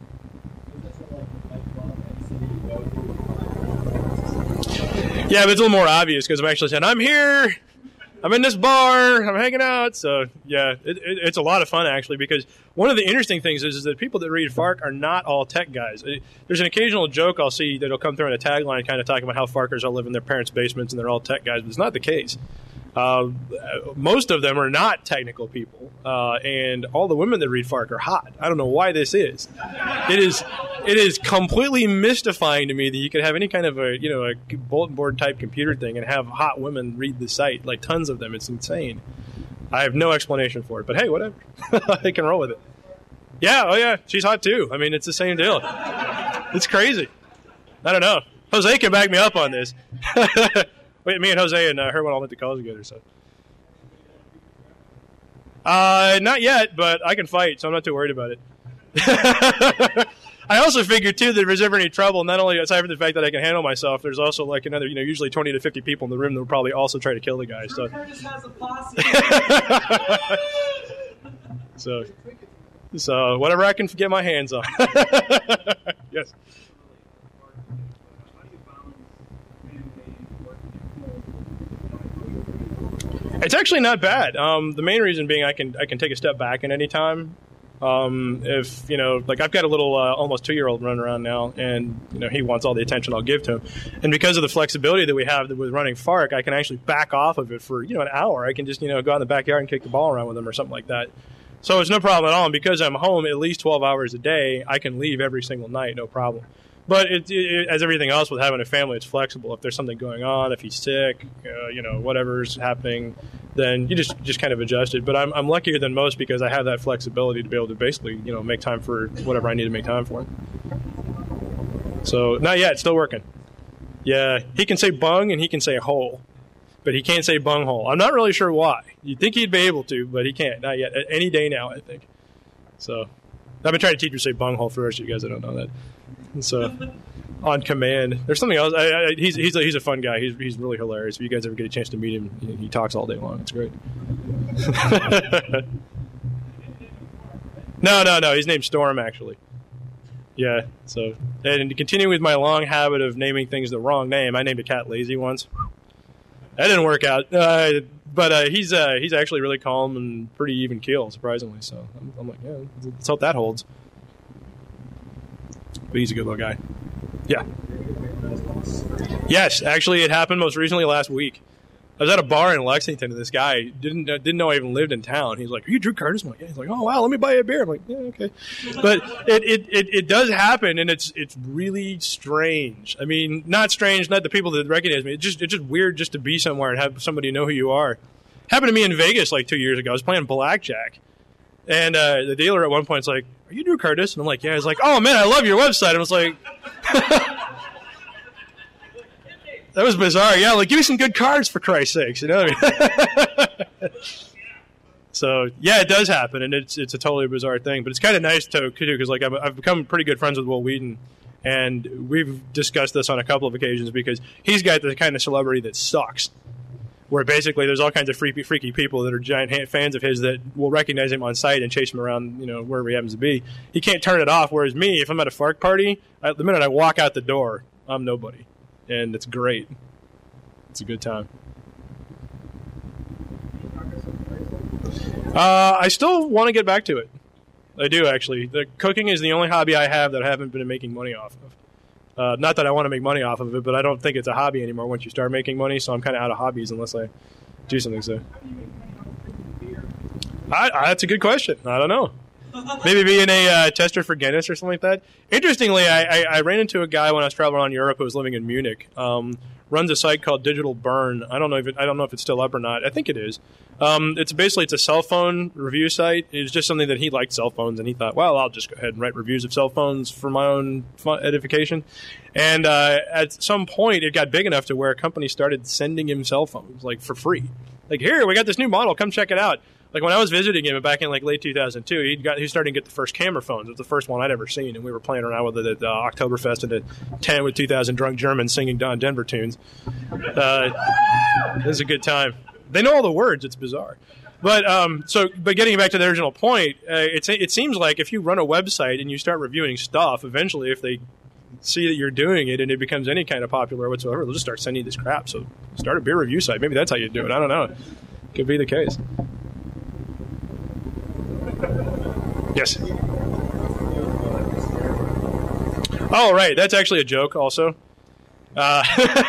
Yeah, but it's a little more obvious because I'm actually saying, "I'm here. I'm in this bar. I'm hanging out." So, yeah, it, it, it's a lot of fun, actually, because one of the interesting things is, is that people that read Fark are not all tech guys. It, there's an occasional joke I'll see that'll come through in a tagline kind of talking about how Farkers all live in their parents' basements and they're all tech guys, but it's not the case. Uh, most of them are not technical people, uh, and all the women that read Fark are hot. I don't know why this is. It is it is completely mystifying to me that you could have any kind of a you know a bulletin board type computer thing and have hot women read the site, like tons of them. It's insane. I have no explanation for it, but hey, whatever. I can roll with it. Yeah, oh yeah, she's hot too. I mean, it's the same deal. It's crazy. I don't know. Jose can back me up on this. Wait, me and Jose and uh, Herman all went to college together, so. Uh, not yet, but I can fight, so I'm not too worried about it. I also figured, too, that if there's ever any trouble, not only aside from the fact that I can handle myself, there's also like another, you know, usually twenty to fifty people in the room that will probably also try to kill the guy. So, has a posse. so, so whatever I can get my hands on. Yes. It's actually not bad. Um, the main reason being I can I can take a step back at any time. Um, if, you know, like I've got a little uh, almost two-year-old running around now, and, you know, he wants all the attention I'll give to him. And because of the flexibility that we have with running Fark, I can actually back off of it for, you know, an hour. I can just, you know, go out in the backyard and kick the ball around with him or something like that. So it's no problem at all. And because I'm home at least twelve hours a day, I can leave every single night, no problem. But it, it, as everything else with having a family, it's flexible. If there's something going on, if he's sick, uh, you know, whatever's happening, then you just, just kind of adjust it. But I'm, I'm luckier than most because I have that flexibility to be able to basically, you know, make time for whatever I need to make time for. So, not yet. Still working. Yeah, he can say bung and he can say hole, but he can't say bung hole. I'm not really sure why. You'd think he'd be able to, but he can't. Not yet. Any day now, I think. So, I've been trying to teach him to say bung hole for the rest of you guys that don't know that. So, on command. There's something else. I, I, he's he's a, he's a fun guy. He's he's really hilarious. If you guys ever get a chance to meet him, he, he talks all day long. It's great. no, no, no. His name's Storm, actually. Yeah. So, and to continue with my long habit of naming things the wrong name, I named a cat Lazy once. That didn't work out. Uh, but uh, he's uh, he's actually really calm and pretty even keel, surprisingly. So I'm, I'm like, yeah, let's hope that holds. But he's a good little guy. Yeah. Yes, actually, it happened most recently last week. I was at a bar in Lexington, and this guy didn't uh, didn't know I even lived in town. He's like, "Are you Drew Curtis?" I'm like, yeah. He's like, "Oh wow, let me buy you a beer." I'm like, "Yeah, okay." But it, it, it, it does happen, and it's it's really strange. I mean, not strange, not the people that recognize me. It's just it's just weird just to be somewhere and have somebody know who you are. Happened to me in Vegas like two years ago. I was playing blackjack, and uh, the dealer at one point is like, "Are you Drew Curtis?" And I'm like, "Yeah." He's like, "Oh man, I love your website." I was like. That was bizarre. Yeah, like, give me some good cards for Christ's sakes, you know what I mean? So, yeah, it does happen, and it's it's a totally bizarre thing. But it's kind of nice, to, too, because, like, I've, I've become pretty good friends with Will Wheaton, and we've discussed this on a couple of occasions because he's got the kind of celebrity that sucks, where basically there's all kinds of freaky, freaky people that are giant fans of his that will recognize him on sight and chase him around, you know, wherever he happens to be. He can't turn it off, whereas me, if I'm at a Fark party, I, the minute I walk out the door, I'm nobody. And it's great. It's a good time. Uh, I still want to get back to it. I do, actually. The cooking is the only hobby I have that I haven't been making money off of. Uh, not that I want to make money off of it, but I don't think it's a hobby anymore once you start making money, so I'm kind of out of hobbies unless I do something. So, I, I, that's a good question. I don't know. Maybe being a uh, tester for Guinness or something like that. Interestingly, I, I, I ran into a guy when I was traveling around Europe who was living in Munich. Um, runs a site called Digital Burn. I don't know if it, I don't know if it's still up or not. I think it is. Um, it's basically it's a cell phone review site. It's just something that he liked cell phones, and he thought, well, I'll just go ahead and write reviews of cell phones for my own fun edification. And uh, at some point, it got big enough to where a company started sending him cell phones like for free. Like, here, we got this new model. Come check it out. Like, when I was visiting him back in, like, late two thousand two, he got he was starting to get the first camera phones. It was the first one I'd ever seen, and we were playing around with it at uh, Oktoberfest and at ten with two thousand drunk Germans singing Don Denver tunes. Uh, it was a good time. They know all the words. It's bizarre. But um, so, but getting back to the original point, uh, it's, it seems like if you run a website and you start reviewing stuff, eventually if they see that you're doing it and it becomes any kind of popular whatsoever, they'll just start sending you this crap. So start a beer review site. Maybe that's how you do it. I don't know. Could be the case. Yes. Oh, right. That's actually a joke also. Uh,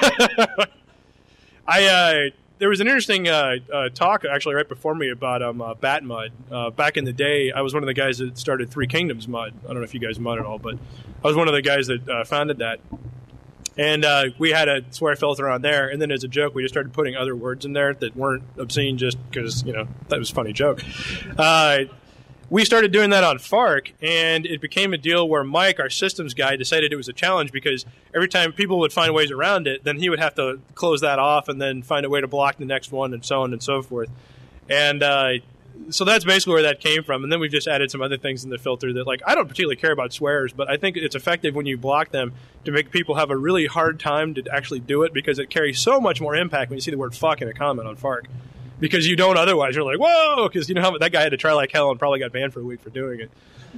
I uh, there was an interesting uh, uh, talk actually right before me about um, uh, bat mud. Uh, back in the day, I was one of the guys that started Three Kingdoms Mud. I don't know if you guys mud at all, but I was one of the guys that uh, founded that. And uh, we had a swear filter on there, and then as a joke, we just started putting other words in there that weren't obscene just because, you know, that was a funny joke. Uh, we started doing that on Fark, and it became a deal where Mike, our systems guy, decided it was a challenge because every time people would find ways around it, then he would have to close that off and then find a way to block the next one and so on and so forth. And uh, so that's basically where that came from. And then we've just added some other things in the filter that, like, I don't particularly care about swears, but I think it's effective when you block them to make people have a really hard time to actually do it because it carries so much more impact when you see the word fuck in a comment on Fark. Because you don't otherwise. You're like, whoa, because you know how that guy had to try like hell and probably got banned for a week for doing it.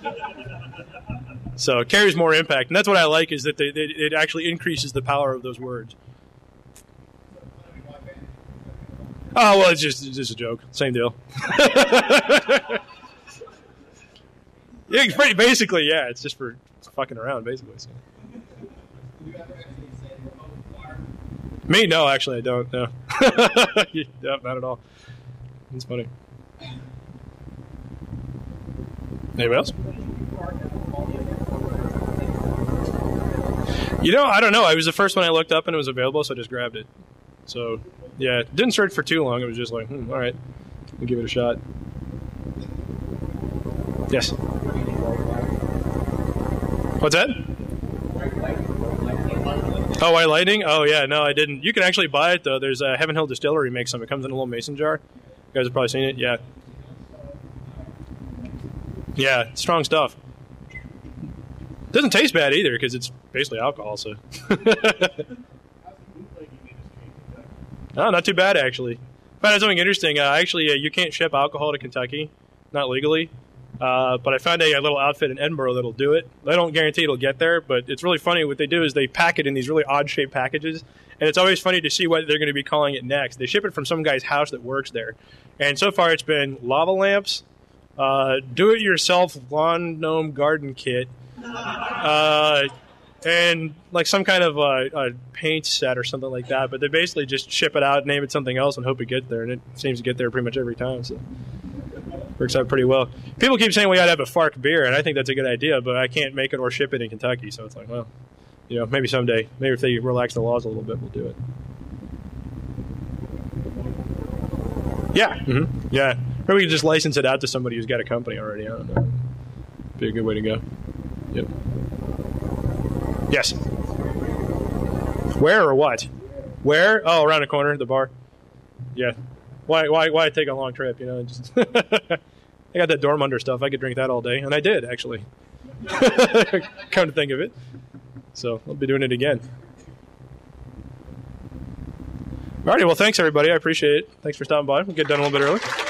So it carries more impact. And that's what I like is that they, they, it actually increases the power of those words. Oh, well, it's just, it's just a joke. Same deal. Yeah, it's pretty, basically, yeah. It's just for fucking around, basically. So. Me? No, actually, I don't. No. Yeah, not at all. It's funny. Anybody else? You know, I don't know. It was the first one I looked up and it was available, so I just grabbed it. So, yeah, didn't search for too long. It was just like, hmm, all right, we'll give it a shot. Yes. What's that? Oh, White Lightning? Oh, yeah, no, I didn't. You can actually buy it, though. There's a Heaven Hill Distillery makes some. It comes in a little mason jar. You guys have probably seen it? Yeah. Yeah, strong stuff. Doesn't taste bad either because it's basically alcohol, so. Oh, not too bad, actually. Found out something interesting. Uh, actually, uh, you can't ship alcohol to Kentucky, not legally. Uh, but I found a, a little outfit in Edinburgh that'll do it. I don't guarantee it'll get there, but it's really funny. What they do is they pack it in these really odd-shaped packages, and it's always funny to see what they're going to be calling it next. They ship it from some guy's house that works there. And so far it's been lava lamps, uh, do-it-yourself lawn gnome garden kit, uh, and like some kind of uh, a paint set or something like that. But they basically just ship it out, name it something else, and hope it gets there. And it seems to get there pretty much every time. So works out pretty well. People keep saying we ought to have a Fark beer, and I think that's a good idea, but I can't make it or ship it in Kentucky. So it's like, well, you know, maybe someday. Maybe if they relax the laws a little bit, we'll do it. Yeah. Mm-hmm. Yeah. Maybe we can just license it out to somebody who's got a company already. I don't know. Be a good way to go. Yep. Yes. Where or what? Where? Oh, around the corner, the bar. Yeah. Why? Why? Why take a long trip? You know, just I got that Dortmunder stuff. I could drink that all day, and I did actually. Come to think of it, so I'll be doing it again. Alrighty. Well, thanks everybody. I appreciate it. Thanks for stopping by. We'll get done a little bit early.